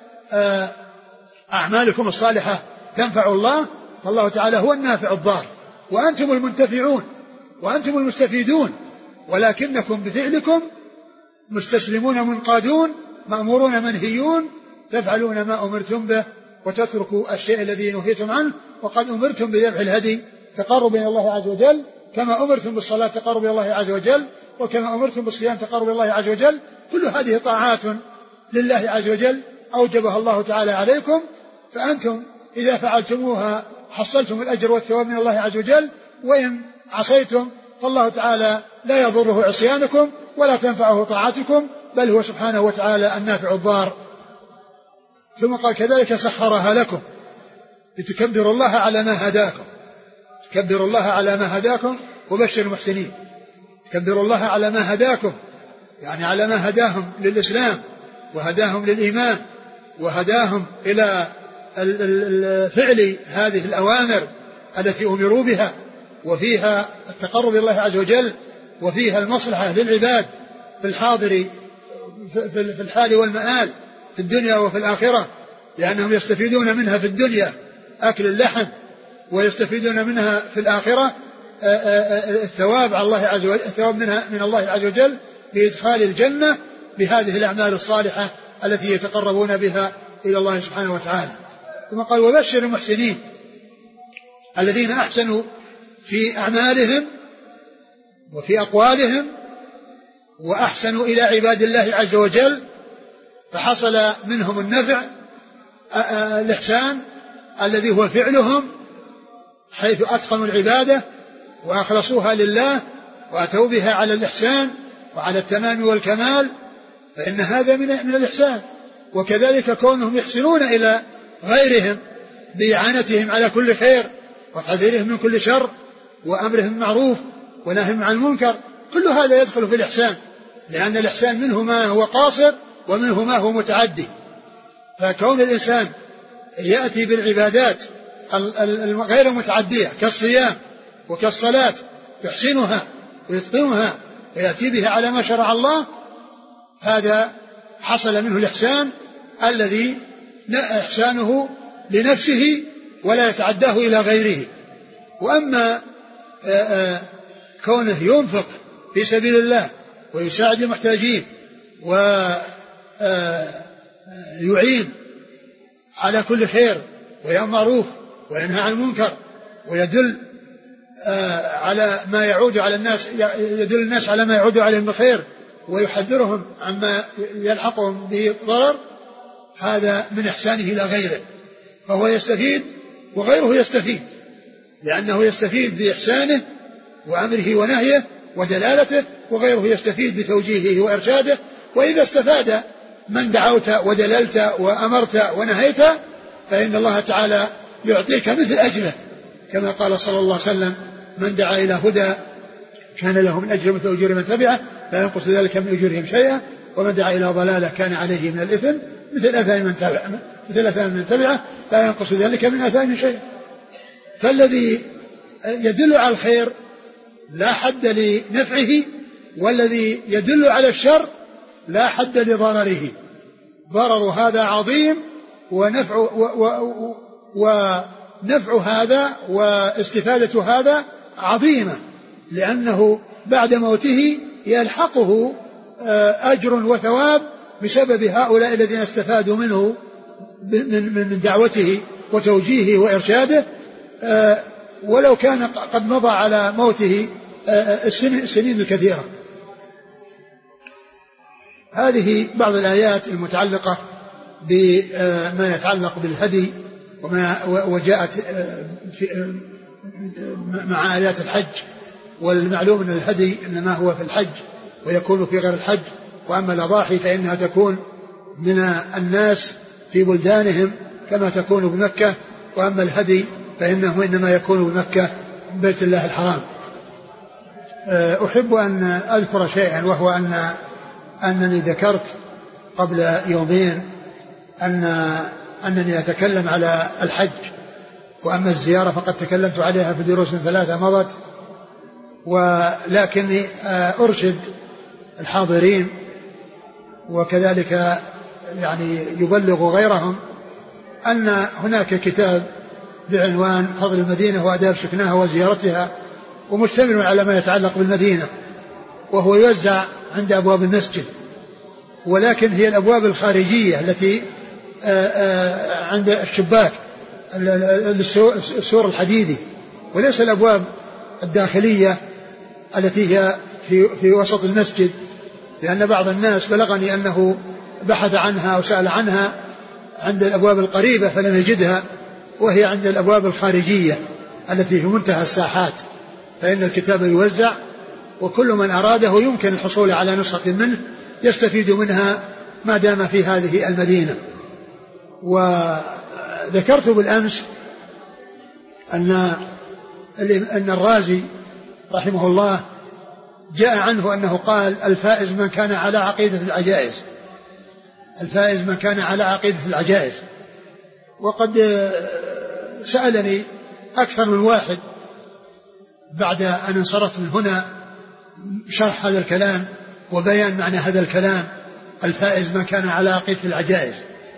أعمالكم الصالحة تنفع الله، فالله تعالى هو النافع الضار، وأنتم المنتفعون وأنتم المستفيدون، ولكنكم بفعلكم مستسلمون منقادون مأمورون منهيون، تفعلون ما أمرتم به وتتركوا الشيء الذي نهيتم عنه. وقد أمرتم بذبح الهدي تقرب إلى الله عز وجل، كما أمرتم بالصلاة تقرب إلى الله عز وجل، وكما أمرتم بالصيام تقرب إلى الله عز وجل. كل هذه طاعات لله عز وجل أوجبها الله تعالى عليكم، فأنتم إذا فعلتموها حصلتم الأجر والثواب من الله عز وجل، وإن عصيتم فالله تعالى لا يضره عصيانكم ولا تنفعه طاعتكم، بل هو سبحانه وتعالى النافع الضار. ثم قال كذلك سخرها لكم لتكبروا الله على ما هداكم، تكبروا الله على ما هداكم وبشر المحسنين. تكبروا الله على ما هداكم، يعني على ما هداهم للإسلام وهداهم للإيمان وهداهم إلى فعل هذه الأوامر التي أمروا بها، وفيها التقرب إلى الله عز وجل، وفيها المصلحة للعباد في الحاضر في الحال والمآل في الدنيا وفي الآخرة، لأنهم يستفيدون منها في الدنيا أكل اللحم، ويستفيدون منها في الآخرة الثواب على الله عز وجل، الثواب من الله عز وجل بإدخال الجنة بهذه الأعمال الصالحة التي يتقربون بها إلى الله سبحانه وتعالى. ثم قال وبشر المحسنين الذين أحسنوا في أعمالهم وفي أقوالهم وأحسنوا إلى عباد الله عز وجل، فحصل منهم النفع الإحسان الذي هو فعلهم، حيث أتقنوا العبادة وأخلصوها لله وأتوا بها على الإحسان وعلى التمام والكمال، فإن هذا من الإحسان. وكذلك كونهم يحسنون إلى غيرهم بإعانتهم على كل خير وتحذيرهم من كل شر وأمرهم بالمعروف ونهيهم عن المنكر، كل هذا يدخل في الإحسان، لأن الإحسان منه ما هو قاصر ومنه ما هو متعدي. فكون الإنسان يأتي بالعبادات غير متعدية كالصيام وكالصلاة يحسنها ويتقنها ويأتي بها على ما شرع الله، هذا حصل منه الإحسان الذي إحسانه لنفسه ولا يتعداه إلى غيره. وأما كونه ينفق في سبيل الله ويساعد المحتاجين ويعين على كل خير ويأمر معروف وينهى عن المنكر ويدل على ما يعود على الناس، يدل الناس على ما يعود عليهم بخير ويحذرهم عما يلحقهم به ضرر، هذا من إحسانه إلى غيره، فهو يستفيد وغيره يستفيد، لأنه يستفيد بإحسانه وأمره ونهيه ودلالته، وغيره يستفيد بتوجيهه وإرشاده. وإذا استفاد من دعوت ودللت وأمرت ونهيت فإن الله تعالى يعطيك مثل أجره، كما قال صلى الله عليه وسلم: من دعا إلى هدى كان له من أجر مثل أجور من تبعه لا ينقص ذلك من أجورهم شيئا، ومن دعا إلى ضلالة كان عليه من الإثم مثل أثام من تبعه لا ينقص ذلك من أثام شيئا. فالذي يدل على الخير لا حد لنفعه، والذي يدل على الشر لا حد لضرره. ضرر هذا عظيم ونفع هذا واستفادة هذا عظيمة، لأنه بعد موته يلحقه أجر وثواب بسبب هؤلاء الذين استفادوا منه من دعوته وتوجيهه وإرشاده، ولو كان قد مضى على موته السنين الكثيرة. هذه بعض الآيات المتعلقة بما يتعلق بالهدي وجاءت مع آيات الحج. والمعلوم أن الهدي إنما هو في الحج ويكون في غير الحج، وأما الأضاحي فإنها تكون من الناس في بلدانهم كما تكون بمكة، وأما الهدي فإنه إنما يكون بمكة بيت الله الحرام. أحب أن أذكر شيئا، وهو أنني ذكرت قبل يومين أنني أتكلم على الحج، وأما الزيارة فقد تكلمت عليها في دروس 3 مضت، ولكني أرشد الحاضرين وكذلك يعني يبلغ غيرهم أن هناك كتاب بعنوان فضل المدينة وآداب سكنها وزيارتها، ومشتمل على ما يتعلق بالمدينة، وهو يوزع عند أبواب المسجد، ولكن هي الأبواب الخارجية التي عند الشباك السور الحديدي، وليس الأبواب الداخلية التي هي في وسط المسجد، لأن بعض الناس بلغني أنه بحث عنها وسأل عنها عند الأبواب القريبة فلم يجدها، وهي عند الأبواب الخارجية التي في منتهى الساحات. فإن الكتاب يوزع، وكل من أراده يمكن الحصول على نسخة منه يستفيد منها ما دام في هذه المدينة. وذكرت بالأمس أن الرازي رحمه الله جاء عنه أنه قال: الفائز من كان على عقيدة العجائز، الفائز من كان على عقيدة العجائز. وقد سألني أكثر من واحد بعد أن انصرفت من هنا شرح هذا الكلام وبيان معنى هذا الكلام: الفائز من كان على عقيدة العجائز.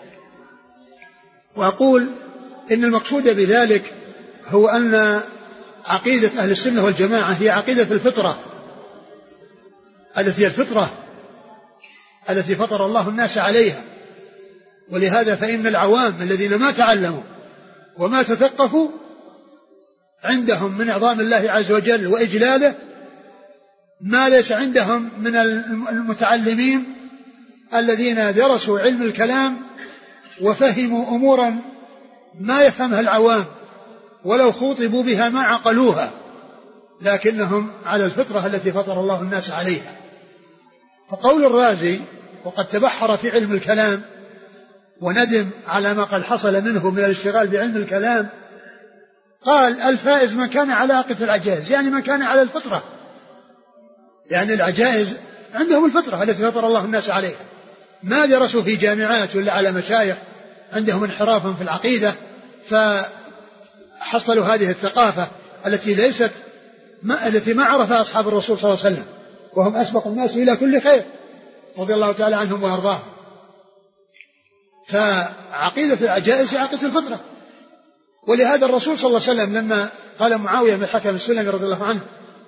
وأقول إن المقصود بذلك هو أن عقيدة أهل السنة والجماعة هي عقيدة الفطرة، التي هي الفطرة التي فطر الله الناس عليها. ولهذا فإن العوام الذين ما تعلموا وما تثقفوا عندهم من عظام الله عز وجل وإجلاله ما ليس عندهم من المتعلمين الذين درسوا علم الكلام وفهموا أمورا ما يفهمها العوام ولو خوطبوا بها ما عقلوها، لكنهم على الفطرة التي فطر الله الناس عليها. فقول الرازي وقد تبحر في علم الكلام وندم على ما قد حصل منه من الاشتغال بعلم الكلام، قال الفائز من كان على عقيدة العجائز، يعني من كان على الفطرة، يعني العجائز عندهم الفطرة التي فطر الله الناس عليها، ما درسوا في جامعات ولا على مشايخ عندهم انحرافا في العقيدة فحصلوا هذه الثقافة التي ما عرفها أصحاب الرسول صلى الله عليه وسلم، وهم أسبق الناس إلى كل خير رضي الله تعالى عنهم وأرضاهم. فعقيدة العجائز هي عقيدة الفطرة. ولهذا الرسول صلى الله عليه وسلم لما قال معاوية بن الحكم السلمي رضي الله عنه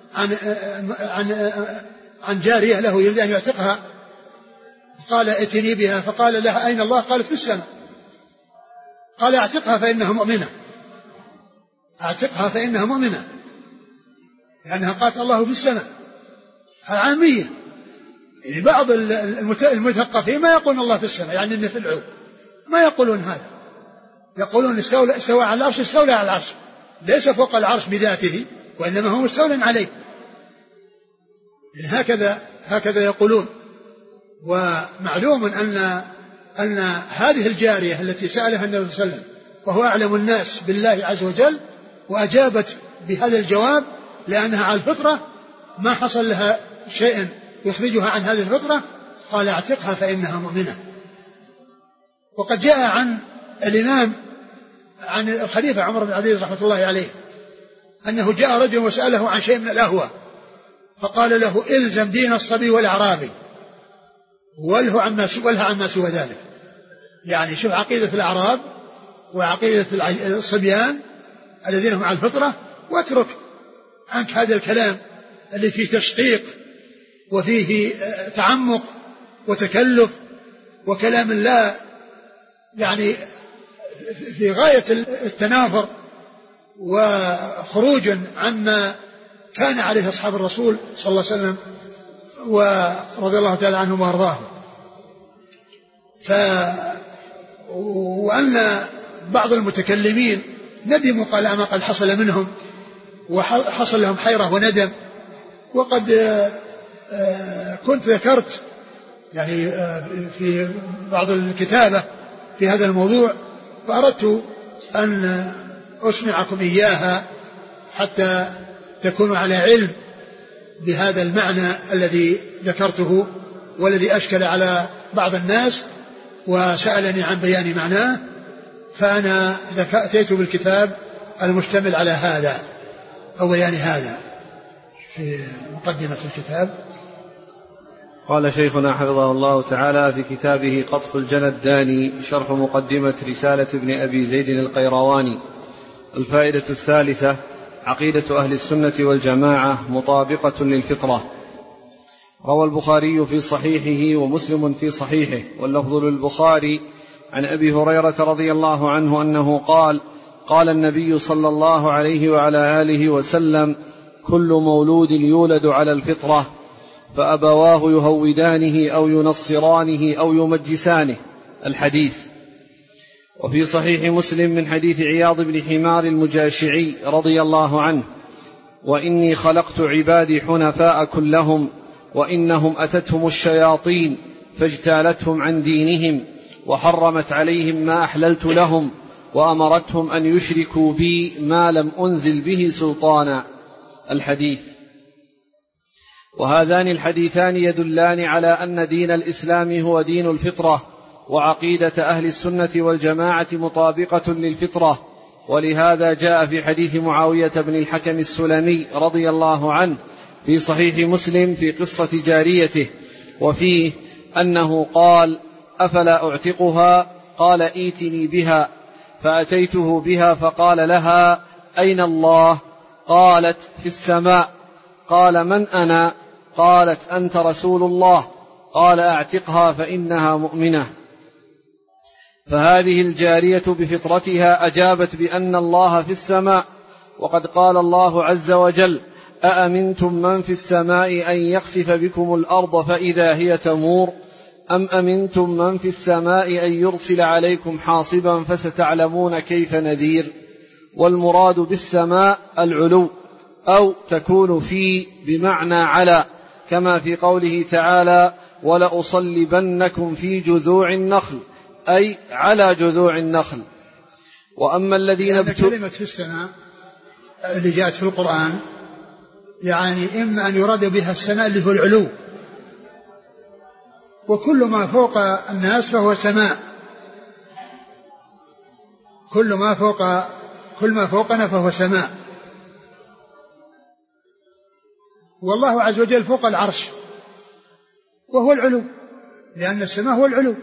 عن جارية له يريد أن يعتقها، قال ائتني بها، فقال لها أين الله؟ قالت في السماء. قال اعتقها فإنها مؤمنة، اعتقها فإنها مؤمنة، لأنها قالت الله في السماء. العامية يعني بعض المثقفين ما يقولون الله في السماء، يعني إنه في العلو، ما يقولون هذا، يقولون استوى على العرش، استولى على العرش، ليس فوق العرش بذاته وإنما هو مستول عليه، يعني هكذا يقولون. ومعلوم أن هذه الجارية التي سألها النبي صلى الله عليه وسلم وهو أعلم الناس بالله عز وجل وأجابت بهذا الجواب لأنها على الفطرة، ما حصل لها شيء يخرجها عن هذه الفطرة، قال اعتقها فإنها مؤمنة. وقد جاء عن الإمام عن الخليفة عمر بن عبد العزيز رحمة الله عليه أنه جاء رجل وسأله عن شيء من الأهوى، فقال له إلزم دين الصبي والأعرابي والها عما سوى ذلك. يعني شوف عقيدة الأعراب وعقيدة الصبيان الذين هم على الفطرة، واترك عنك هذا الكلام اللي فيه تشقيق وفيه تعمق وتكلف وكلام لا يعني في غاية التنافر وخروج عما كان عليه أصحاب الرسول صلى الله عليه وسلم ورضي الله تعالى عنهم وارضاهم. وأن بعض المتكلمين ندموا على ما قد حصل منهم وحصل لهم حيرة وندم. وقد كنت ذكرت يعني في بعض الكتابة في هذا الموضوع، فأردت أن أسمعكم إياها حتى تكونوا على علم بهذا المعنى الذي ذكرته والذي أشكل على بعض الناس وسألني عن بيان معناه، فأنا أتيت بالكتاب المشتمل على هذا أو بيان هذا. في مقدمة الكتاب قال شيخنا حفظه الله تعالى في كتابه قطف الجنى الداني شرح مقدمة رسالة ابن أبي زيد القيرواني: الفائدة الثالثة: عقيدة أهل السنة والجماعة مطابقة للفطرة. روى البخاري في صحيحه ومسلم في صحيحه، واللفظ للبخاري، عن أبي هريرة رضي الله عنه أنه قال: قال النبي صلى الله عليه وعلى آله وسلم: كل مولود يولد على الفطرة، فأبواه يهودانه أو ينصرانه أو يمجسانه. الحديث. وفي صحيح مسلم من حديث عياض بن حمار المجاشعي رضي الله عنه: وإني خلقت عبادي حنفاء كلهم، وإنهم أتتهم الشياطين فاجتالتهم عن دينهم، وحرمت عليهم ما أحللت لهم، وأمرتهم أن يشركوا بي ما لم أنزل به سلطانا. الحديث. وهذان الحديثان يدلان على أن دين الإسلام هو دين الفطرة، وعقيدة أهل السنة والجماعة مطابقة للفطرة. ولهذا جاء في حديث معاوية بن الحكم السلمي رضي الله عنه في صحيح مسلم في قصة جاريته، وفيه أنه قال: أفلا أعتقها؟ قال: ائتني بها. فأتيته بها فقال لها: أين الله؟ قالت: في السماء. قال: من أنا؟ قالت: أنت رسول الله. قال: أعتقها فإنها مؤمنة. فهذه الجارية بفطرتها أجابت بأن الله في السماء، وقد قال الله عز وجل: أأمنتم من في السماء أن يخسف بكم الأرض فإذا هي تمور أم أمنتم من في السماء أن يرسل عليكم حاصبا فستعلمون كيف نذير. والمراد بالسماء العلو، أو تكون في بمعنى على، كما في قوله تعالى ولأصلبنكم في جذوع النخل، أي على جذوع النخل. وأما الذين كلمة في السماء اللي جاءت في القرآن يعني إما أن يراد بها السماء اللي هو العلو، وكل ما فوق الناس فهو سماء، كل ما فوقنا فهو سماء. والله عز وجل فوق العرش وهو العلو، لأن السماء هو العلو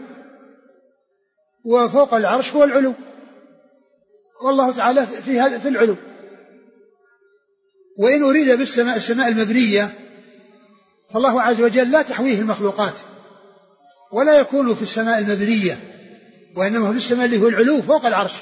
وفوق العرش هو العلو، والله تعالى في العلو. وإن أريد بالسماء السماء المبنية فالله عز وجل لا تحويه المخلوقات ولا يكون في السماء المبنية، وإنما في السماء اللي هو العلو فوق العرش.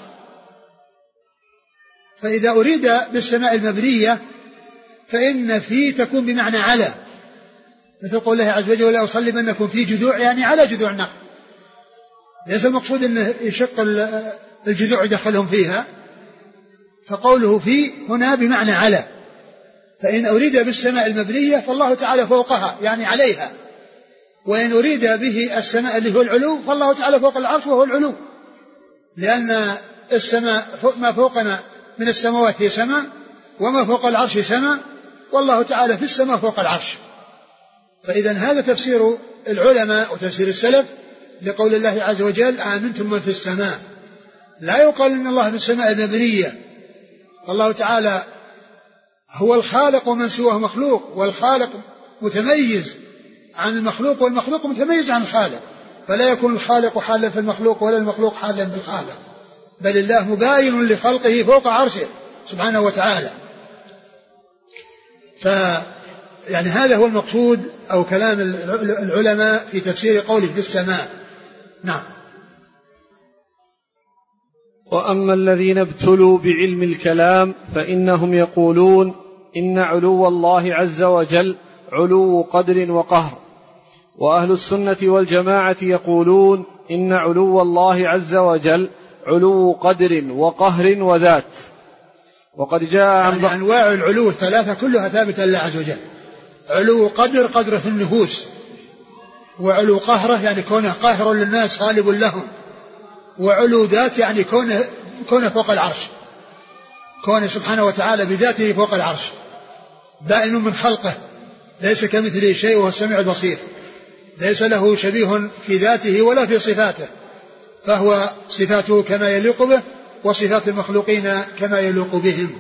فإذا أريد بالسماء المبنية فإن في تكون بمعنى على، مثل قول الله عز وجل ولا أصلبنكم في جذوع، يعني على جذوع النخل. ليس المقصود أنه يشق الجذوع يدخلهم فيها، فقوله في هنا بمعنى على. فإن أريد بالسماء المبنية فالله تعالى فوقها يعني عليها، وإن أريد به السماء اللي هو العلو فالله تعالى فوق العرش وهو العلو، لأن السماء ما فوقنا من السماوات هي سماء، وما فوق العرش سماء، والله تعالى في السماء فوق العرش. فإذا هذا تفسير العلماء وتفسير السلف لقول الله عز وجل آمنتم من في السماء. لا يقال إن الله في السماء المبنية، الله تعالى هو الخالق ومن سواه مخلوق، والخالق متميز عن المخلوق والمخلوق متميز عن الخالق، فلا يكون الخالق حالا في المخلوق ولا المخلوق حالا بالخالق، بل الله مباين لخلقه فوق عرشه سبحانه وتعالى. يعني هذا هو المقصود أو كلام العلماء في تفسير قوله في السماء. نعم. وأما الذين ابتلوا بعلم الكلام فإنهم يقولون إن علو الله عز وجل علو قدر وقهر، وأهل السنة والجماعة يقولون إن علو الله عز وجل علو قدر وقهر وذات. وقد جاء عن يعني أنواع العلو الثلاثة كلها ثابتة لله عز وجل. علو قدر في النفوس، وعلو قهره يعني كونه قاهر للناس غالب لهم، وعلو ذات يعني كونه فوق العرش، كونه سبحانه وتعالى بذاته فوق العرش بائن من خلقه، ليس كمثله شيء وهو السميع البصير، ليس له شبيه في ذاته ولا في صفاته، فهو صفاته كما يليق به وصفات المخلوقين كما يليق بهم.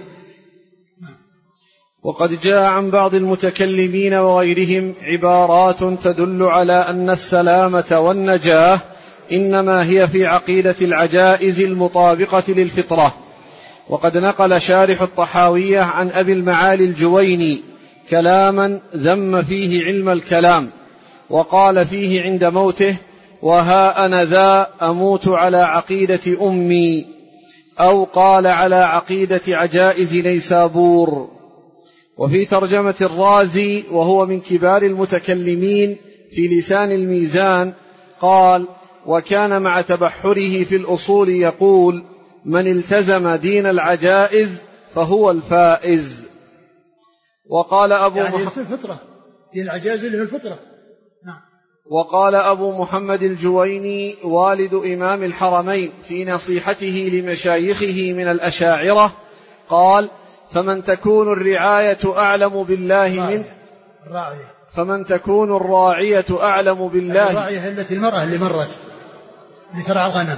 وقد جاء عن بعض المتكلمين وغيرهم عبارات تدل على أن السلامة والنجاة إنما هي في عقيدة العجائز المطابقة للفطرة. وقد نقل شارح الطحاوية عن أبي المعالي الجويني كلاما ذم فيه علم الكلام، وقال فيه عند موته وها أنا ذا أموت على عقيدة أمي، أو قال على عقيدة عجائز نيسابور. وفي ترجمة الرازي وهو من كبار المتكلمين في لسان الميزان قال وكان مع تبحره في الأصول يقول من التزم دين العجائز فهو الفائز. وقال أبو الفطرة دين العجائز اللي هو الفطرة. نعم. وقال أبو محمد الجويني والد إمام الحرمين في نصيحته لمشايخه من الأشاعرة قال فمن تكون الرعاية أعلم بالله منه فمن تكون الراعية أعلم بالله. الراعية التي المرأة اللي مرت اللي ترعى الغنم،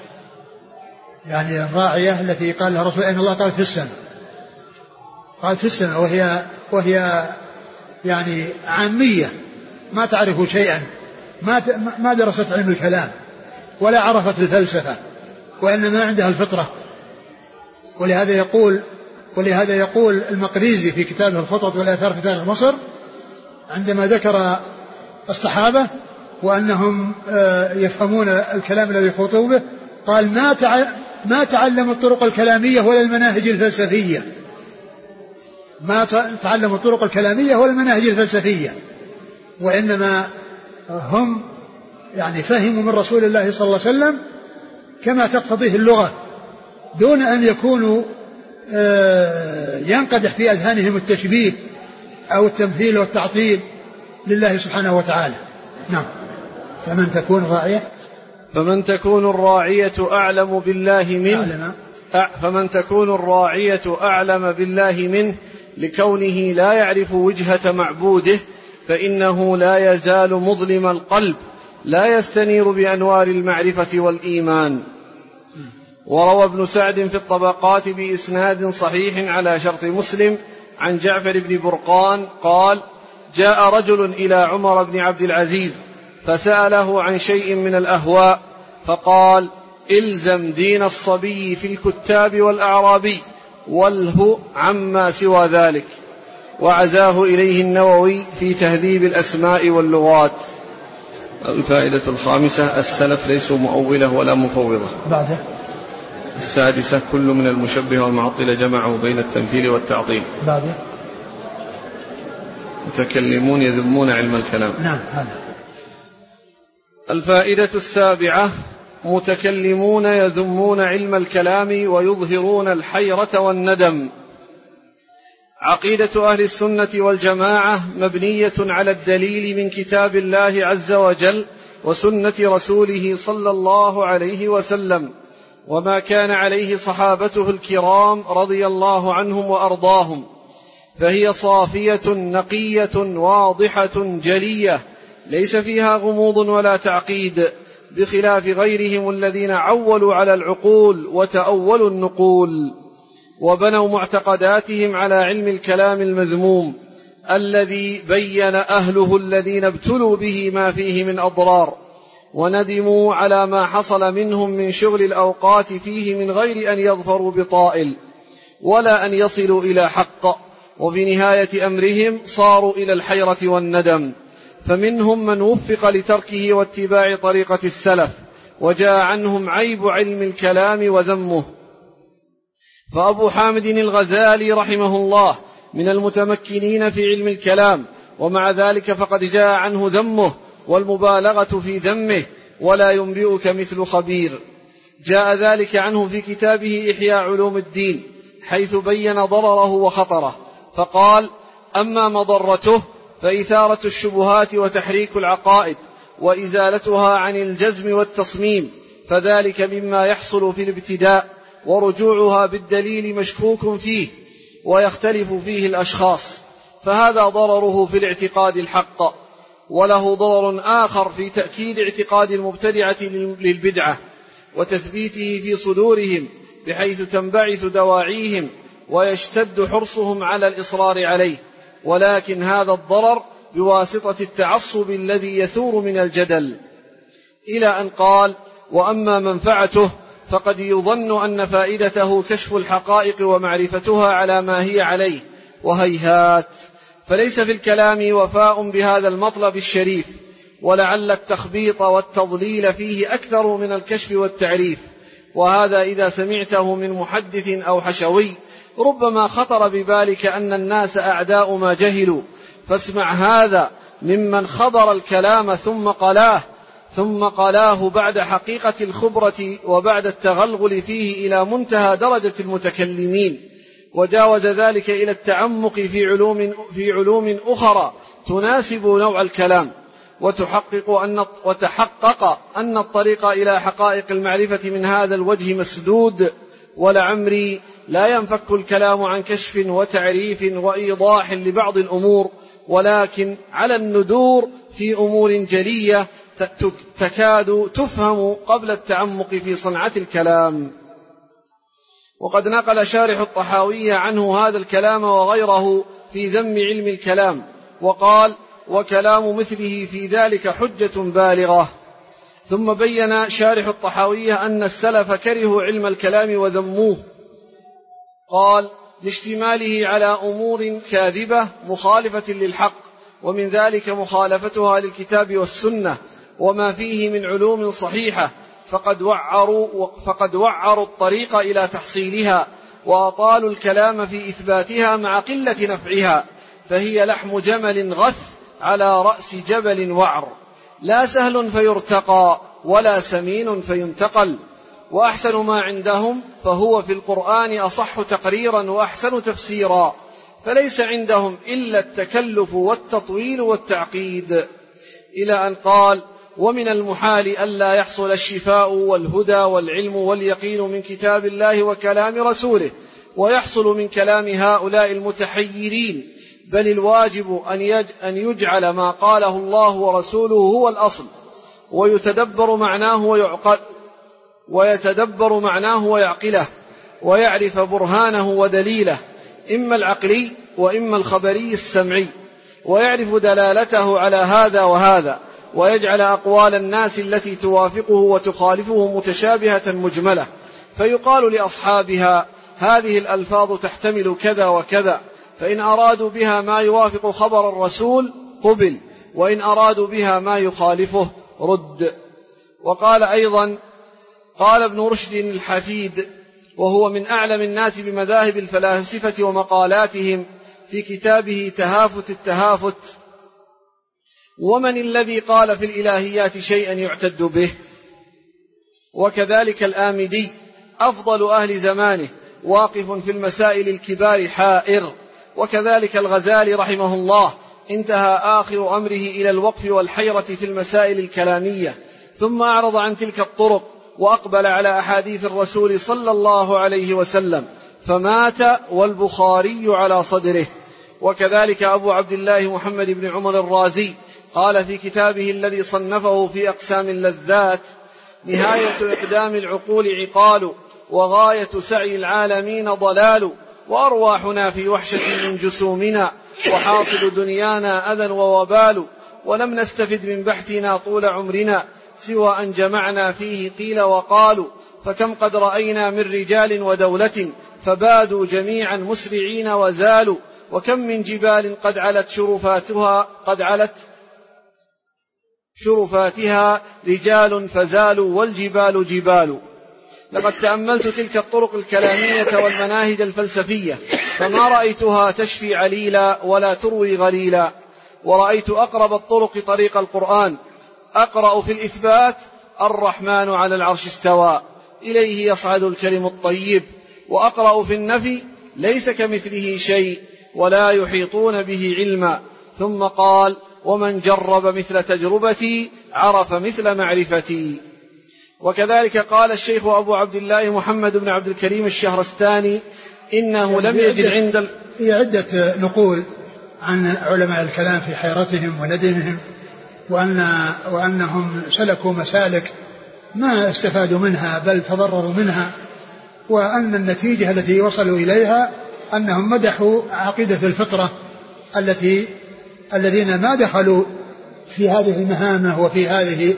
يعني الراعية التي قال لها رسول الله إن الله قال في السماء، قال في السماء وهي يعني عامية ما تعرف شيئا، ما درست علم الكلام ولا عرفت الفلسفة، وإنما عندها الفطرة. ولهذا يقول المقريزي في كتابه الخطط والآثار في تاريخ مصر عندما ذكر الصحابة وأنهم يفهمون الكلام الذي يخوضون به، قال ما تعلموا الطرق الكلامية ولا المناهج الفلسفية، ما تعلموا الطرق الكلامية والمناهج الفلسفية، وإنما هم يعني فهموا من رسول الله صلى الله عليه وسلم كما تقتضيه اللغة، دون أن يكونوا ينقدح في أذهانهم التشبيه أو التمثيل والتعطيل لله سبحانه وتعالى. نعم. فمن تكون الراعية أعلم بالله منه فمن تكون الراعية أعلم بالله منه لكونه لا يعرف وجهة معبوده فإنه لا يزال مظلم القلب لا يستنير بأنوار المعرفة والإيمان. وروى ابن سعد في الطبقات بإسناد صحيح على شرط مسلم عن جعفر بن برقان قال: جاء رجل إلى عمر بن عبد العزيز فسأله عن شيء من الأهواء فقال: إلزم دين الصبي في الكتاب والأعرابي واله عما سوى ذلك. وعزاه إليه النووي في تهذيب الأسماء واللغات. الفائدة الخامسة: السلف ليسوا مؤولة ولا مفوضة. بعده. السادسة: كل من المشبه والمعطل جمعوا بين التمثيل والتعطيل. بعده. متكلمون يذمون علم الكلام. نعم هذا. الفائدة السابعة: متكلمون يذمون علم الكلام ويظهرون الحيرة والندم. عقيدة أهل السنة والجماعة مبنية على الدليل من كتاب الله عز وجل وسنة رسوله صلى الله عليه وسلم وما كان عليه صحابته الكرام رضي الله عنهم وأرضاهم، فهي صافية نقية واضحة جلية ليس فيها غموض ولا تعقيد، بخلاف غيرهم الذين عولوا على العقول وتأولوا النقول وبنوا معتقداتهم على علم الكلام المذموم الذي بين أهله الذين ابتلوا به ما فيه من أضرار وندموا على ما حصل منهم من شغل الأوقات فيه من غير أن يظفروا بطائل ولا أن يصلوا إلى حق، وفي نهاية أمرهم صاروا إلى الحيرة والندم. فمنهم من وفق لتركه واتباع طريقة السلف وجاء عنهم عيب علم الكلام وذمه. فأبو حامد الغزالي رحمه الله من المتمكنين في علم الكلام، ومع ذلك فقد جاء عنه ذمه والمبالغة في ذمه ولا ينبئك مثل خبير. جاء ذلك عنه في كتابه إحياء علوم الدين حيث بين ضرره وخطره، فقال: أما مضرته فإثارة الشبهات وتحريك العقائد وإزالتها عن الجزم والتصميم، فذلك مما يحصل في الابتداء، ورجوعها بالدليل مشكوك فيه ويختلف فيه الأشخاص، فهذا ضرره في الاعتقاد الحق. وله ضرر آخر في تأكيد اعتقاد المبتدعة للبدعة وتثبيته في صدورهم بحيث تنبعث دواعيهم ويشتد حرصهم على الإصرار عليه، ولكن هذا الضرر بواسطة التعصب الذي يثور من الجدل، إلى أن قال: وأما منفعته فقد يظن أن فائدته كشف الحقائق ومعرفتها على ما هي عليه، وهيهات، فليس في الكلام وفاء بهذا المطلب الشريف، ولعل التخبيط والتضليل فيه أكثر من الكشف والتعريف، وهذا إذا سمعته من محدث أو حشوي ربما خطر ببالك أن الناس أعداء ما جهلوا، فاسمع هذا ممن خضر الكلام ثم قلاه بعد حقيقة الخبرة وبعد التغلغل فيه إلى منتهى درجة المتكلمين، وجاوز ذلك إلى التعمق في علوم أخرى تناسب نوع الكلام، وتحقق أن الطريق إلى حقائق المعرفة من هذا الوجه مسدود، ولعمري لا ينفك الكلام عن كشف وتعريف وإيضاح لبعض الأمور، ولكن على الندور في أمور جلية تكاد تفهم قبل التعمق في صنعة الكلام. وقد نقل شارح الطحاوية عنه هذا الكلام وغيره في ذم علم الكلام، وقال: وكلام مثله في ذلك حجة بالغة. ثم بين شارح الطحاوية أن السلف كرهوا علم الكلام وذموه، قال: لاشتماله على أمور كاذبة مخالفة للحق، ومن ذلك مخالفتها للكتاب والسنة وما فيه من علوم صحيحة، فقد وعروا الطريق إلى تحصيلها وأطالوا الكلام في إثباتها مع قلة نفعها، فهي لحم جمل غث على رأس جبل وعر، لا سهل فيرتقى ولا سمين فينتقل. وأحسن ما عندهم فهو في القرآن أصح تقريرا وأحسن تفسيرا، فليس عندهم إلا التكلف والتطويل والتعقيد، إلى أن قال: ومن المحال ألا يحصل الشفاء والهدى والعلم واليقين من كتاب الله وكلام رسوله، ويحصل من كلام هؤلاء المتحيرين، بل الواجب أن يجعل ما قاله الله ورسوله هو الأصل، ويتدبر معناه ويعقله، ويعرف برهانه ودليله، إما العقلي وإما الخبري السمعي، ويعرف دلالته على هذا وهذا، ويجعل أقوال الناس التي توافقه وتخالفه متشابهة مجملة، فيقال لأصحابها: هذه الألفاظ تحتمل كذا وكذا، فإن أرادوا بها ما يوافق خبر الرسول قبل، وإن أرادوا بها ما يخالفه رد. وقال أيضا: قال ابن رشد الحفيد، وهو من أعلم الناس بمذاهب الفلاسفة ومقالاتهم، في كتابه تهافت التهافت: ومن الذي قال في الإلهيات شيئا يعتد به؟ وكذلك الآمدي أفضل أهل زمانه، واقف في المسائل الكبار حائر. وكذلك الغزالي رحمه الله انتهى آخر أمره إلى الوقف والحيرة في المسائل الكلامية، ثم أعرض عن تلك الطرق وأقبل على أحاديث الرسول صلى الله عليه وسلم، فمات والبخاري على صدره. وكذلك أبو عبد الله محمد بن عمر الرازي قال في كتابه الذي صنفه في أقسام اللذات: نهاية إقدام العقول عقال، وغاية سعي العالمين ضلال، وأرواحنا في وحشة من جسومنا، وحاصل دنيانا أذى ووبال، ولم نستفد من بحثنا طول عمرنا سوى أن جمعنا فيه قيل وقالوا، فكم قد رأينا من رجال ودولة فبادوا جميعا مسرعين وزالوا، وكم من جبال قد علت شرفاتها رجال فزالوا، والجبال جبال. لقد تأملت تلك الطرق الكلامية والمناهج الفلسفية، فما رأيتها تشفي عليلا ولا تروي غليلا، ورأيت أقرب الطرق طريق القرآن. أقرأ في الإثبات: الرحمن على العرش استوى، إليه يصعد الكلم الطيب. وأقرأ في النفي: ليس كمثله شيء ولا يحيطون به علما. ثم قال: ومن جرب مثل تجربتي عرف مثل معرفتي. وكذلك قال الشيخ أبو عبد الله محمد بن عبد الكريم الشهرستاني: إنه لم يجد عند في عدة نقول عن علماء الكلام في حيرتهم وندمهم، وأنهم سلكوا مسالك ما استفادوا منها بل تضرروا منها، وأن النتيجة التي وصلوا إليها أنهم مدحوا عقيدة الفطرة الذين ما دخلوا في هذه المهامة وفي هذه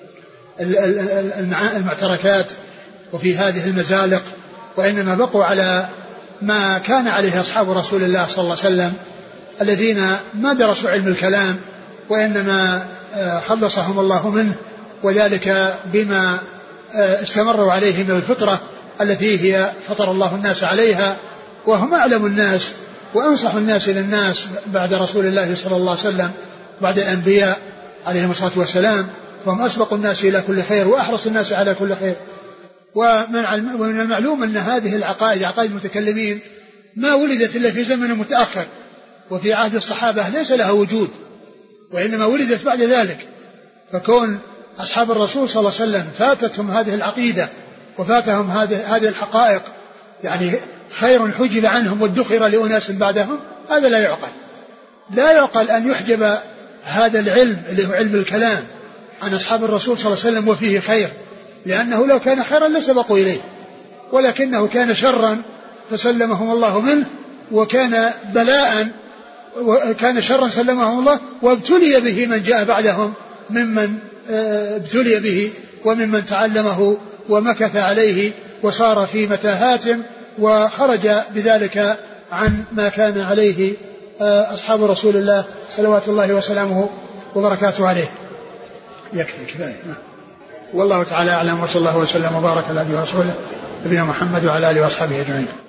المعتركات وفي هذه المزالق، وإنما بقوا على ما كان عليه أصحاب رسول الله صلى الله عليه وسلم الذين ما درسوا علم الكلام، وإنما خلصهم الله منه، وذلك بما استمروا عليه من الفطرة التي هي فطر الله الناس عليها، وهم أعلم الناس وأنصح الناس إلى الناس بعد رسول الله صلى الله عليه وسلم، بعد الأنبياء عليهم الصلاة والسلام، وهم أسبق الناس إلى كل خير وأحرص الناس على كل خير. ومن المعلوم أن هذه العقائد عقائد المتكلمين ما ولدت إلا في زمن متأخر، وفي عهد الصحابة ليس لها وجود، وإنما ولدت بعد ذلك. فكون أصحاب الرسول صلى الله عليه وسلم فاتتهم هذه العقيدة وفاتهم هذه الحقائق، يعني خير حجب عنهم وادخر لأناس بعدهم، هذا لا يعقل. لا يعقل أن يحجب هذا العلم اللي هو علم الكلام عن أصحاب الرسول صلى الله عليه وسلم وفيه خير، لأنه لو كان خيرا لسبقوا إليه، ولكنه كان شرا فسلمهم الله منه، وكان بلاء وكان شرا سلمهم الله، وابتلي به من جاء بعدهم ممن ابتلي به وممن تعلمه ومكث عليه وصار في متاهات وخرج بذلك عن ما كان عليه أصحاب رسول الله صلوات الله وسلامه وبركاته عليه. يكفي كفاية. والله تعالى أعلم، وصلى الله وسلم وبارك على نبينا ورسوله نبينا محمد وعلى آله وأصحابه أجمعين.